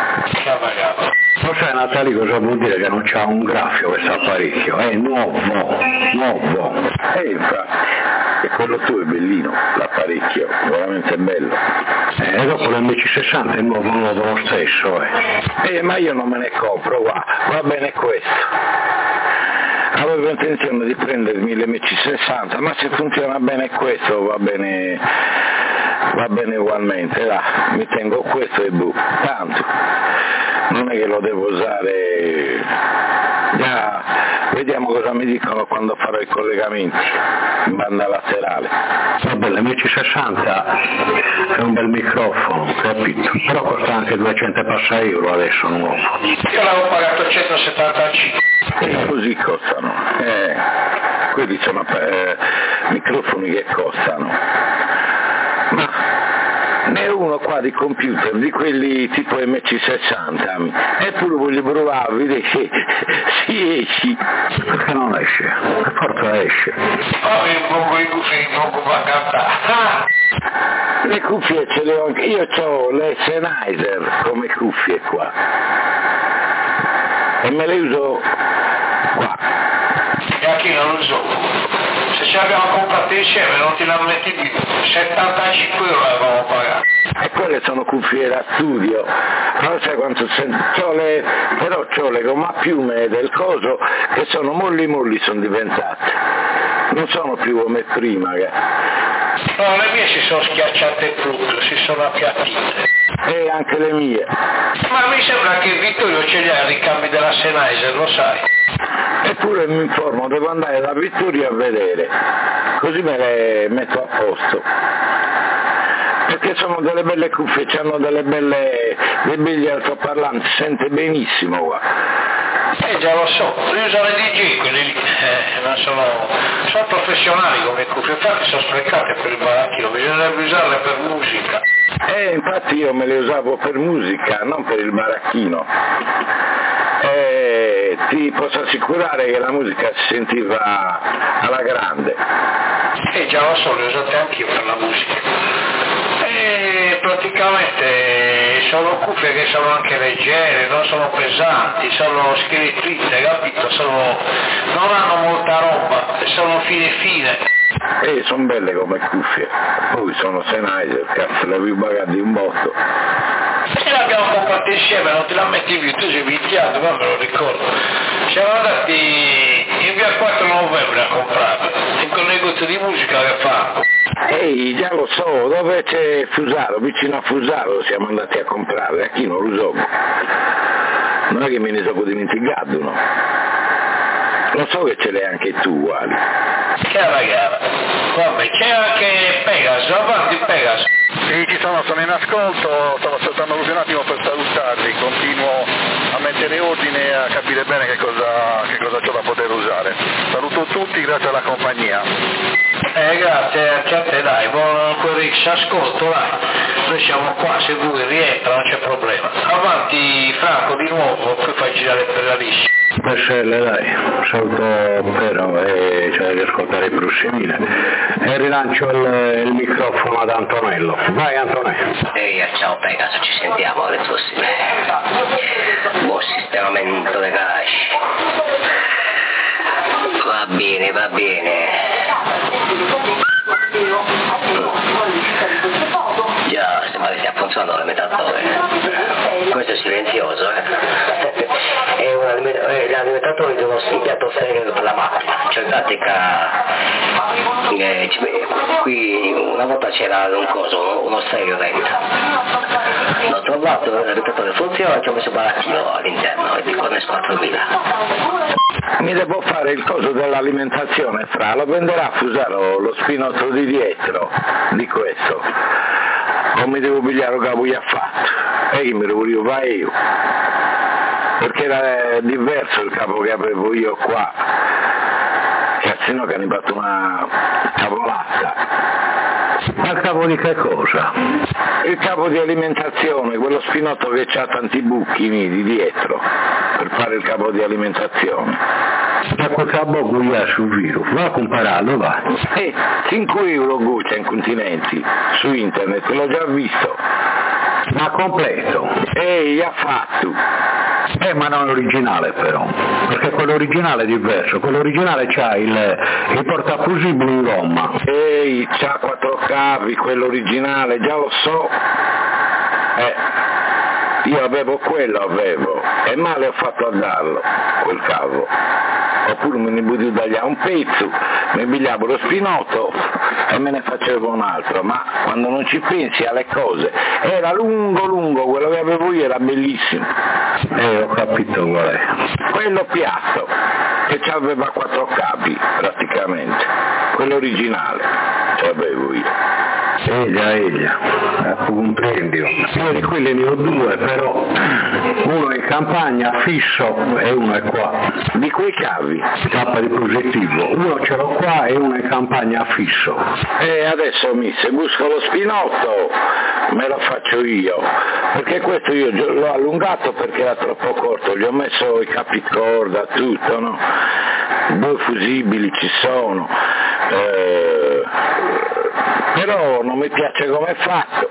Lo sai Natali cosa vuol dire che non c'ha un graffio questo apparecchio? È nuovo, nuovo. E infatti, e quello tuo è bellino, l'apparecchio, veramente bello. E eh, dopo l'M C sessanta è nuovo nuovo lo stesso, eh. Eh, ma io non me ne compro, va, va bene questo. Avevo intenzione di prendermi l'M C sessanta, ma se funziona bene questo va bene Va bene ugualmente, là, mi tengo questo e bu, tanto, non è che lo devo usare, già, vediamo cosa mi dicono quando farò i collegamenti in banda laterale. Vabbè, l'M C sessanta è un bel microfono, capito? Però costa anche duecento e passa euro adesso nuovo. Io l'avevo pagato centosettantacinque. E così costano, eh, quelli sono eh, microfoni che costano, ma ne è uno qua di computer, di quelli tipo M C sessanta, eppure voglio provare, vedete, si esci. Perché non esce? Per forza esce. Oh, il poco di cuffie, il poco va a cantare. Le cuffie ce le ho anche, io ho le Sennheiser come cuffie qua, e me le uso qua. E a chi non lo so? Se ci abbiamo comprato insieme non ti lamenti più, settantacinque euro avevamo pagato. E quelle sono cuffie da studio, non sai quanto sento, le, però c'ho le gomma a piume del coso che sono molli molli, sono diventate, non sono più come prima. Che... No, le mie si sono schiacciate proprio, si sono appiattite. E anche le mie. Ma mi sembra che Vittorio ce li ha i ricambi della Sennheiser, lo sai? Eppure mi informo, devo andare da Vittorio a vedere, così me le metto a posto. Perché sono delle belle cuffie, hanno delle belle, dei belli altoparlanti, sente benissimo qua. Eh già lo so, li usano i D J quelli lì, eh, ma sono, sono professionali come cuffie, infatti sono sprecate per il baracchino, bisognerebbe usarle per musica. Eh, infatti io me le usavo per musica, non per il baracchino. Eh, ti posso assicurare che la musica si sentiva alla grande. Eh già lo so, le usate anch'io per la musica. E praticamente sono cuffie che sono anche leggere, non sono pesanti, sono scheletrite, capito? Sono, non hanno molta roba, sono fine fine. Eh, sono belle come cuffie, poi sono Sennheiser, cazzo, le avevo pagate un botto. Se l'abbiamo comprato insieme, non te la metti più, tu sei viziato, ma me lo ricordo. Siamo andati in via quattro novembre a comprarla, in quel negozio di musica che fanno. Ehi, già lo so, dove c'è Fusaro, vicino a Fusaro siamo andati a comprare, a chi non lo so. Non è che me ne sono dimenticato, no? Lo so che ce l'hai anche tu, uguali. Cara gara, vabbè, c'è anche Pegaso, avanti Pegaso. Sì, ci sono, sono in ascolto, stavo aspettando così un attimo per salutarli, continuo a mettere ordine e a capire bene che cosa, che cosa c'ho da poter usare. Saluto tutti, grazie alla compagnia. Eh, grazie anche a te, dai, buon Querix, ascolto, dai, noi siamo qua, se vuoi rientra, non c'è problema. Avanti Franco di nuovo, poi fai girare per la lista. Marcelle, dai, saluto Pero e c'è da ascoltare il Bruscimile e rilancio il, il microfono ad Antonello. Vai Antonello. Ehi, ciao Pegaso, ci sentiamo alle prossime. Buon sistemamento dei casci. Va bene, va bene. Già, sembra che stia funzionando l'alimentatore. Questo è silenzioso, eh. È un alimentatore di uno impianto stereo per la macchina, cioè in pratica eh, qui una volta c'era un coso, uno stereo dentro. L'ho trovato, l'alimentatore funziona, ci ho messo il baracchino all'interno e dico ne quattromila. Mi devo fare il coso dell'alimentazione, fra, lo venderà a Fusaro lo spinotto di dietro di questo, o mi devo pigliare il capo che ha fatto, e che mi devo rifare io, perché era diverso il capo che avevo io qua, cazzo no che ne fatto una cavolata. Ma il capo di che cosa? Il capo di alimentazione, quello spinotto che ha tanti buchi di dietro, per fare il capo di alimentazione. Da quel capo qui ha sul virus, va a compararlo, va. Eh, cinque euro guccia in continenti, su internet, l'ho già visto. Ma completo? Ehi, ha fatto. Eh, ma non originale però, perché quello originale è diverso, quello originale c'ha il, il portafusibile in gomma. Ehi, c'ha quattro cavi, quello originale, già lo so. Eh, io avevo quello, avevo, e male ho fatto a darlo, quel cavo. Oppure me ne potevo tagliare un pezzo, mi pigliavo lo spinotto e me ne facevo un altro, ma quando non ci pensi alle cose, era lungo lungo, quello che avevo io era bellissimo. Eh, ho capito qual è. Quello piatto, che aveva quattro capi praticamente, quello originale, ce l'avevo io. Eglia, eglia, tu comprendi. Io di quelli ne ho due, però uno è in campagna fisso e uno è qua. Di quei cavi? Tappa di positivo, uno ce l'ho qua e uno è in campagna fisso. E adesso mi se busco lo spinotto me lo faccio io, perché questo io l'ho allungato perché era troppo corto, gli ho messo i capi corda, tutto, no? Due fusibili ci sono. Eh, però non mi piace come è fatto,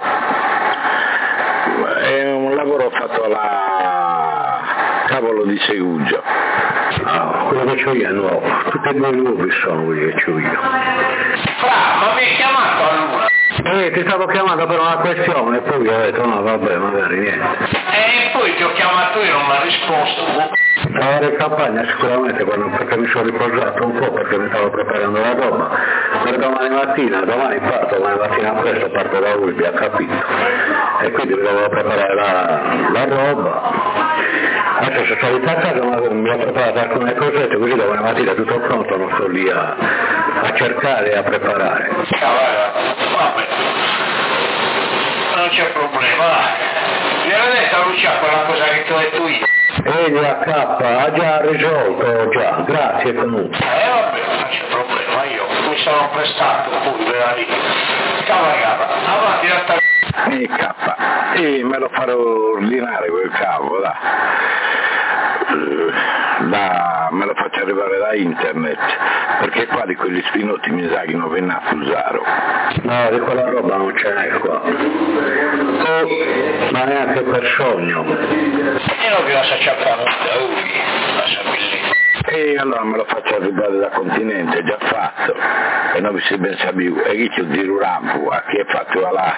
è un lavoro fatto alla cavolo di Segugio. No, quello che c'ho io è nuovo, tutti e due nuovi sono quelli che c'ho io. Fra, ma mi hai chiamato allora? Eh, ti stavo chiamando per una questione e poi ho detto no vabbè magari niente. E poi ti ho chiamato io e non mi ha risposto. Ero in campagna sicuramente quando, perché mi sono riposato un po' perché mi stavo preparando la roba per domani mattina, domani parto, domani mattina presto parto da Ulbia, ha capito? E quindi mi dovevo preparare la, la roba. Adesso sono salito a casa ma mi ho preparato alcune cosette così domani mattina tutto pronto, non sto lì a, a cercare e a preparare. Vabbè, non c'è problema. Viene detto a Lucia quella cosa che ti ho detto io. Egli a K ha già risolto, già, grazie comunque. Eh vabbè, non c'è problema, io mi sono prestato poi vera lì. Cavalcava, avanti da sta... E K, e me lo farò ordinare quel cavo, da. Da, me lo faccio arrivare da internet, perché qua di quegli spinotti mi sa che non venne a Fusaro. No, di quella roba non ce n'è qua. Oh, ma neanche per sogno. E non vi lascia acciappare da lui, lasciami lì. E allora me lo faccio arrivare da continente, è già fatto, e non vi si pensa più, e chi c'è di Rurampu, a chi è fatto là?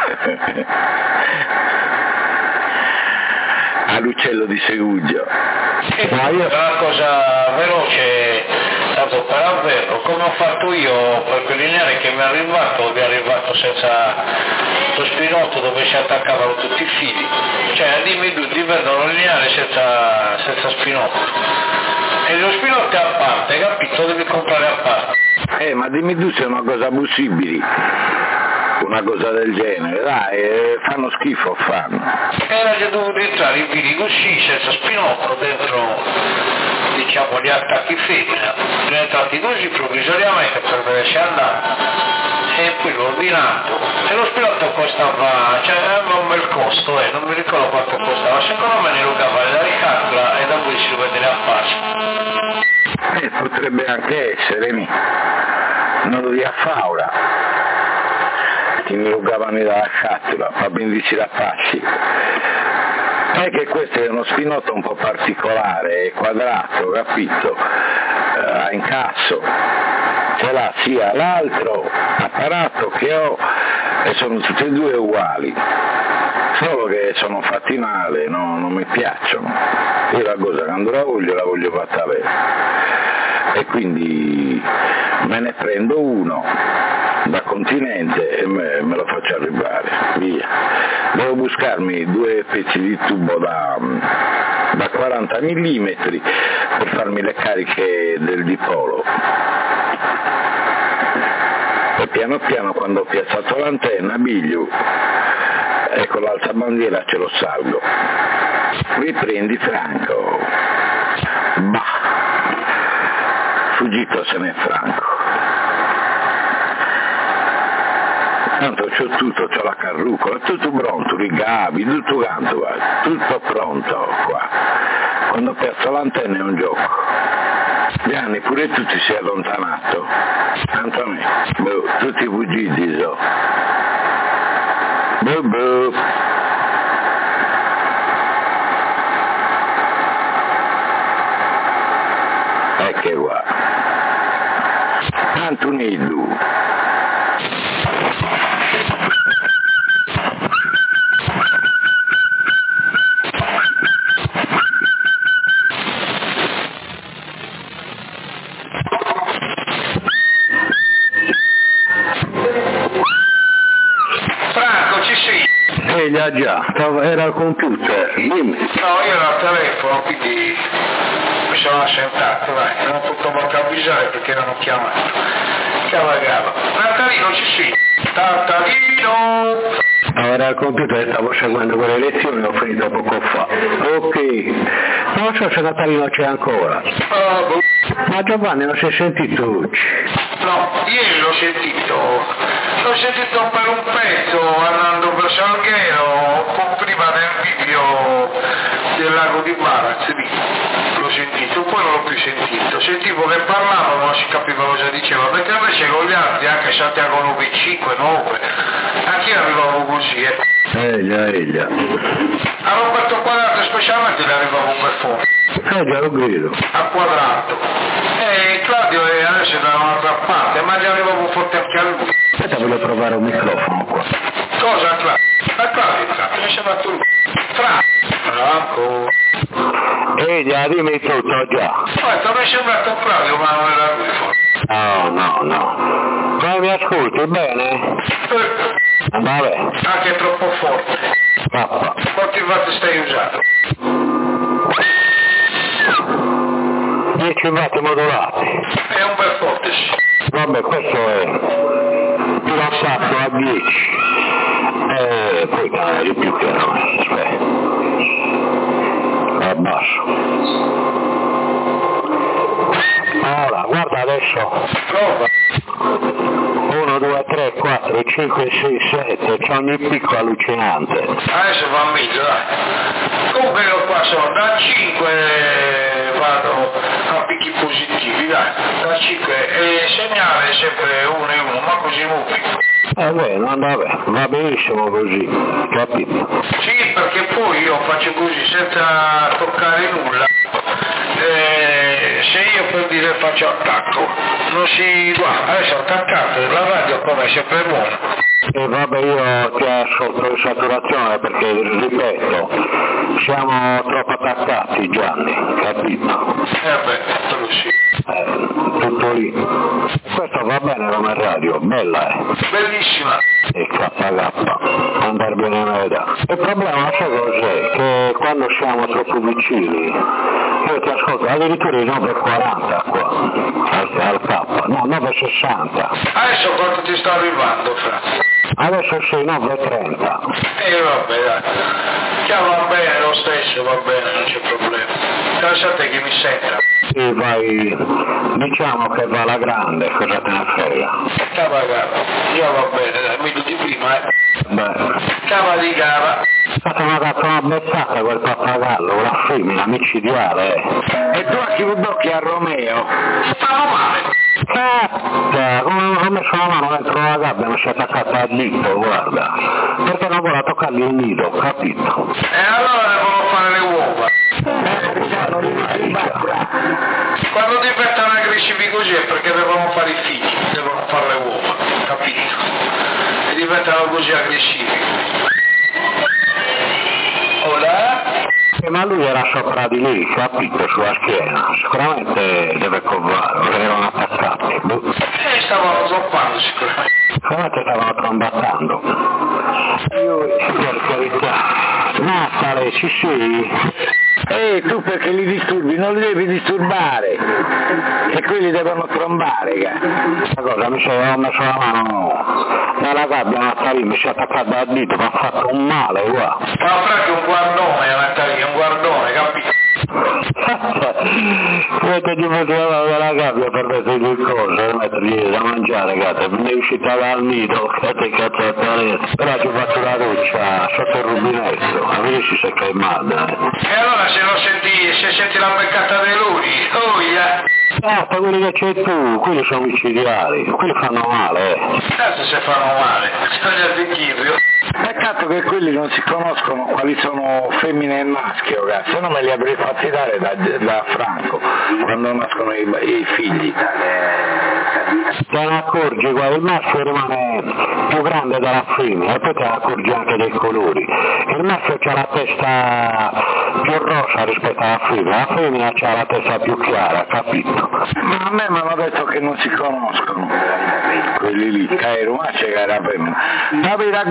All'uccello di Segugio. Ma io una cosa veloce, tanto per avverlo, come ho fatto io per quel lineare che mi è arrivato, mi è arrivato senza lo spinotto dove si attaccavano tutti i fili, cioè dimmi tu, ti vendono il lineare senza, senza spinotto, e lo spinotto è a parte, capito? Devi comprare a parte. Eh, ma dimmi tu se è una cosa possibile, una cosa del genere, dai, eh, fanno schifo, fanno. Era già dovuto entrare in fili così, senza spinotto, dentro, diciamo, gli attacchi femmina, li ho entrati così provvisoriamente per vedere se andava. E poi l'ho ordinato e lo spinotto costava, cioè aveva un bel costo, eh, non mi ricordo quanto costava, secondo me ne ricavava da ricattola e da poi si lo vedere a Pasqua. Eh, potrebbe anche essere, mi. Non lo dia faura, che mi rugavano dalla scatola, fa ben dici la passi. È che questo è uno spinotto un po' particolare, è quadrato, capito? A uh, incasso. Ce l'ha sia l'altro apparato che ho e sono tutti e due uguali, solo che sono fatti male, no, non mi piacciono. Io la cosa quando la voglio la voglio fatta bene e quindi me ne prendo uno da continente e me, me lo faccio arrivare, via. Devo buscarmi due pezzi di tubo da, da quaranta millimetri per farmi le cariche del dipolo. E piano piano quando ho piazzato l'antenna, biglio, ecco l'alzabandiera ce lo salgo. Riprendi Franco. Bah, fuggito se n'è Franco. Tanto c'ho tutto, c'ho la carrucola, tutto pronto, i gabi, tutto quanto, va, tutto pronto qua. Quando piazzo l'antenna è un gioco. Gianni, pure tu ti sei allontanato. Antonio, boh, tutti fuggiti so. Boh, boh. Ecco qua. Antonello. Eglia già, era al computer, dimmi. No, io ero al telefono, quindi mi sono assentato, dai, non ho potuto avvisare perché erano chiamati. Chiama Gava. Natalino ci sei? Natalino! No, era al computer, stavo seguendo quelle lezioni, ho finito poco fa. Ok, non so se Natalino c'è ancora. Uh, boh. Ma Giovanni non si è sentito oggi? No, ieri l'ho sentito, l'ho sentito per un pezzo andando per Salghero, con prima del video del lago di Baraz, lì. L'ho sentito, poi non l'ho più sentito, sentivo che parlavano, ma non si capiva cosa diceva, perché invece con gli altri, anche Santiago nove cinque, nove, anche io arrivavo così, eh. Eglia, eglia. A Roberto Quadrato specialmente ne arrivavo per forza. Eh già, lo vedo. A Quadrato. E Claudio è adesso da un'altra parte, ma già arrivavo forte anche a lui. Aspetta, voglio provare un microfono qua. Cosa Claudio? Ma Claudio, Claudio, mi sembra tu. Fra. Franco. Eglia, dimmi tutto già. Guarda, mi è sembrato Claudio, ma non era lui forse. No, no, no. Come mi ascolti, bene? Eh. Vabbè. Anche troppo forte. Papà. Quanti watt stai usando? dieci watt modulati. È un bel forte, sì. Vabbè, questo è più passato a dieci. E poi canale di più chiaramente. Aspetta. Abbasso. Ora, guarda adesso. Prova. uno, due, tre, quattro, cinque, sei, sette, c'è ogni picco allucinante. Adesso va meglio, dai. Comunque io qua sono da cinque, vado a picchi positivi, dai. Da cinque, e segnale è sempre uno e uno, ma così non picco. Eh beh, no, vabbè, va benissimo così, capito? Sì, perché poi io faccio così senza toccare nulla. Eh, se io per dire faccio attacco, non si guarda, adesso ho attaccato, la radio come è sempre buona. E vabbè, io ti ho sotto in saturazione perché, ripeto, siamo troppo attaccati, Gianni, capito? Eh beh, tutto sì. Eh, tutto lì. Questo va bene come radio, bella è. Eh. Bellissima. E K K, andar bene meda. Il problema sai cos'è? Che quando siamo troppo vicini, io ti ascolto, addirittura i nove quaranta qua, al, al K, no, nove sessanta. Adesso quanto ti sta arrivando, Fra? Adesso sei nove trenta. E eh, vabbè, dai. Chiama bene lo stesso, va bene, non c'è problema. Lasciate che mi senta. Sì, vai, diciamo che va alla grande, cosa te ne frega? Cava Gava, io va bene, dai, meglio di prima, eh. Beh. Cava di Gava. State una dato una beccata quel pappagallo, una femmina micidiale, eh. E tu a chi blocchi a Romeo? Stavo male. Cazzo, come ho messo la mano dentro la gabbia, mi si è attaccata al dito, guarda. Perché non vuole toccargli il nido, capito? E allora devono fare le uova. Quando diventano aggressivi così è perché devono fare i figli, devono fare le uova, capito? E diventano così aggressivi. Ora? Eh, ma lui era sopra di lì, capito, sulla schiena. Sicuramente deve covare, perché erano attaccati. E stavano zoppando sicuramente. Sicuramente stavano trombattando. Io, per carità. Natale, ci sei? Ehi, tu perché li disturbi? Non li devi disturbare! E quelli devono trombare, ma cosa, mi sono ho messo la mano nella gabbia, Natale, mi si è attaccato al dito, mi ha fatto un male, qua. Ma Franco è un guardone, Natale, un guardone, capito? Avete dimostrato della gabbia per mettere due cose, per mettergli da mangiare, gatto, mi è uscita dal nido, che cazzo è talento. Però ci ho fatto la doccia sotto il rubinetto, a vedere se sei calmata. E allora se lo senti, se senti la beccata dei luri, oh yeah! Certo, quelli che c'hai tu, quelli sono micidiali, quelli fanno male, eh. Certo se fanno male, bisogna archivio. Peccato che quelli non si conoscono quali sono femmine e maschio, se no me li avrei fatti dare da, da Franco quando nascono i, i figli. Te ne accorgi, guarda, il maschio rimane più grande della femmina e poi te ne accorgi anche dei colori. Il maschio ha la testa più rossa rispetto alla femmina, la femmina ha la testa più chiara, capito? Ma a me mi hanno detto che non si conoscono quelli lì, Cairo, ma c'è che era femmina. Davi ragù,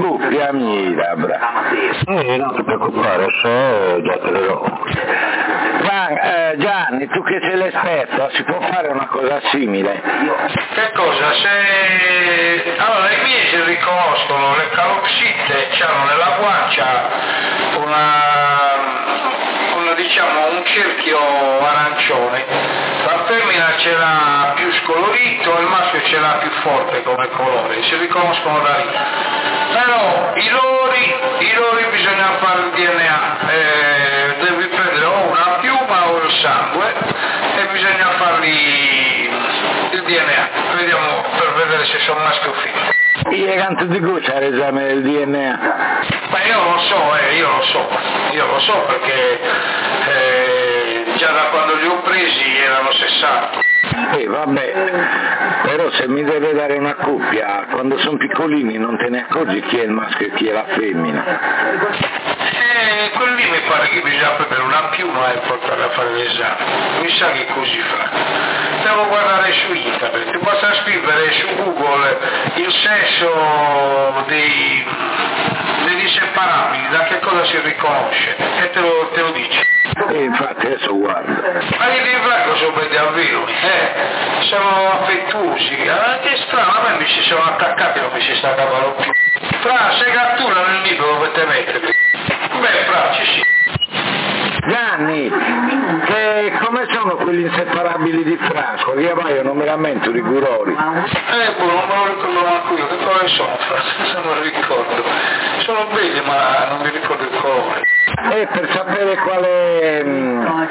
la mira, Eh, non ti preoccupare, so, già te le do. Gian, eh, Gianni, tu che sei l'esperto, si può fare una cosa simile? Che cosa? Se... Allora, i miei si riconoscono, le calopsite hanno nella guancia una... diciamo un cerchio arancione, la femmina ce l'ha più scolorito, il maschio ce l'ha più forte come colore, si riconoscono da lì. Però i lori, i lori bisogna fare il D N A, eh, devi prendere o una piuma o il sangue e bisogna fargli il D N A, vediamo per vedere se sono maschio o femmina. E quanto di cosa l'esame del D N A? Ma io lo so, eh, io lo so, io lo so perché eh, già da quando li ho presi erano sessanta. Eh vabbè, però se mi deve dare una coppia, quando sono piccolini non te ne accorgi chi è il maschio e chi è la femmina. Eh, quello lì mi pare che bisogna prendere una piuma e portarla a fare l'esame, mi sa che così fa. Devo guardare su internet, basta scrivere su Google il sesso dei, degli inseparabili, da che cosa si riconosce, e te lo, te lo dice. E infatti adesso guarda. Ma gli divaghi sono belli avveroni, eh, sono affettuosi, eh, che strano, a me mi si sono attaccati, non mi si staccavano più. Fra, se cattura nel nido dovete metterli. Beh, Fra, ci sì. Gianni, che come sono quelli inseparabili di Franco? Che io non me lamento di Gurori. Eh, boh, non me lo ricordo manco io, che colore sono, Fra? Non me lo ricordo. Sono belli, ma non mi ricordo il colore. E per sapere quale mh,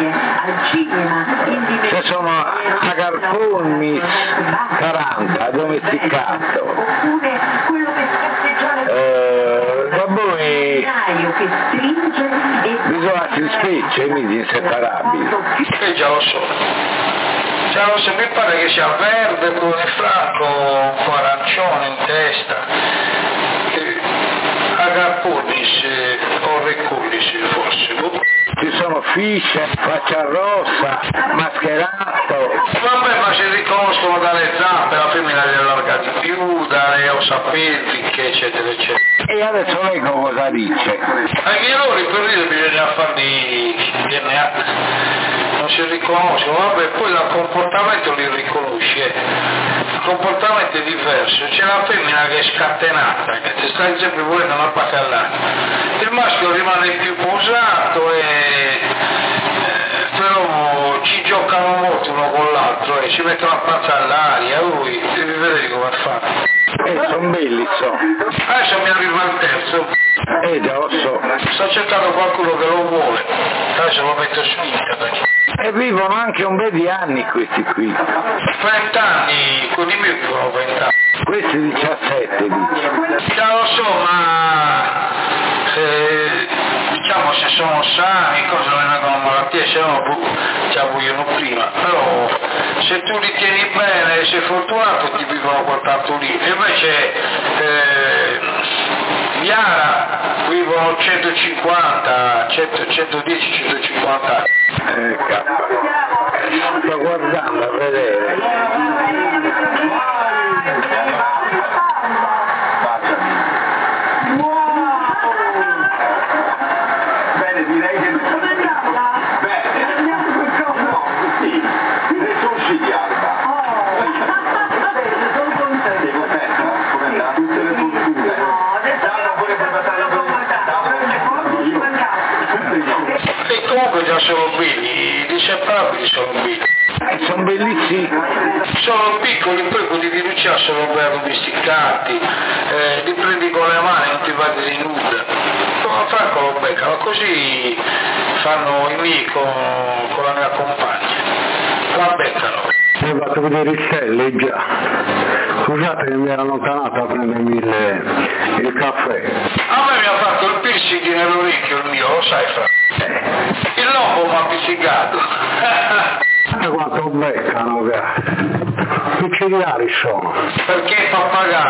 se sono Agarpulmis quaranta domesticato, eh, da voi bisogna si specie i misi inseparabili. Eh già lo so, già lo so, mi pare che sia verde con il franco un po' arancione in testa. Agarpulmis eh, o Recullis forse. Ci sono fisce, faccia rossa, mascherato. Vabbè, ma si riconoscono dalle zampe, la femmina li allarga di più, dalle ossa pelviche, eccetera, eccetera. E adesso leggo cosa dice. Ai miei errori per dire bisogna farli D N A, non si riconoscono, vabbè, poi dal comportamento li riconosce. Il comportamento è diverso, c'è la femmina che è scatenata, che ti sta sempre volendo una pacallata, il maschio rimane più posato e eh, però ci giocano molto uno con l'altro e ci mettono a pazza all'aria, lui devi vedere come fa. Eh, sono belli, so. Adesso mi arriva il terzo. Eh, già lo so. Sto cercando qualcuno che lo vuole, adesso lo metto su internet. E vivono anche un bel di anni questi qui. vent'anni, quelli miei vivono vent'anni. Questi diciassette, dice. Già lo so, ma se, diciamo se sono sani, cosa non vengono malattie, se no già vogliono prima. Però se tu li tieni bene e sei fortunato ti vivono quel tanto lì. E invece eh, Yara vivono centocinquanta, cento, centodieci, centocinquanta anni. Eh, cappa. Sto guardando a vedere. Bene, direi che... Bene. Sì, ne sono usciti Alba. Sei contenta? Come andrà? Tutte le fortune. Ciao, pure per passare E comunque già sono belli, gli inseparabili sono belli. Eh, sono bellissimi. Sono piccoli, poi quelli di Lucia sono ben domesticati, eh, li prendi con le mani, non ti va di nuda. Come Franco lo beccano, così fanno i miei con, con la mia compagna. La beccano. Mi hai fatto vedere il stelle già. Scusate che mi ero allontanato a prendermi il, il caffè. A me mi ha fatto il piercing nell'orecchio il mio, lo sai Franco? Il lobo mi ha appiccicato. Guarda quanto beccano, che micidiali sono. Perché fa pagare.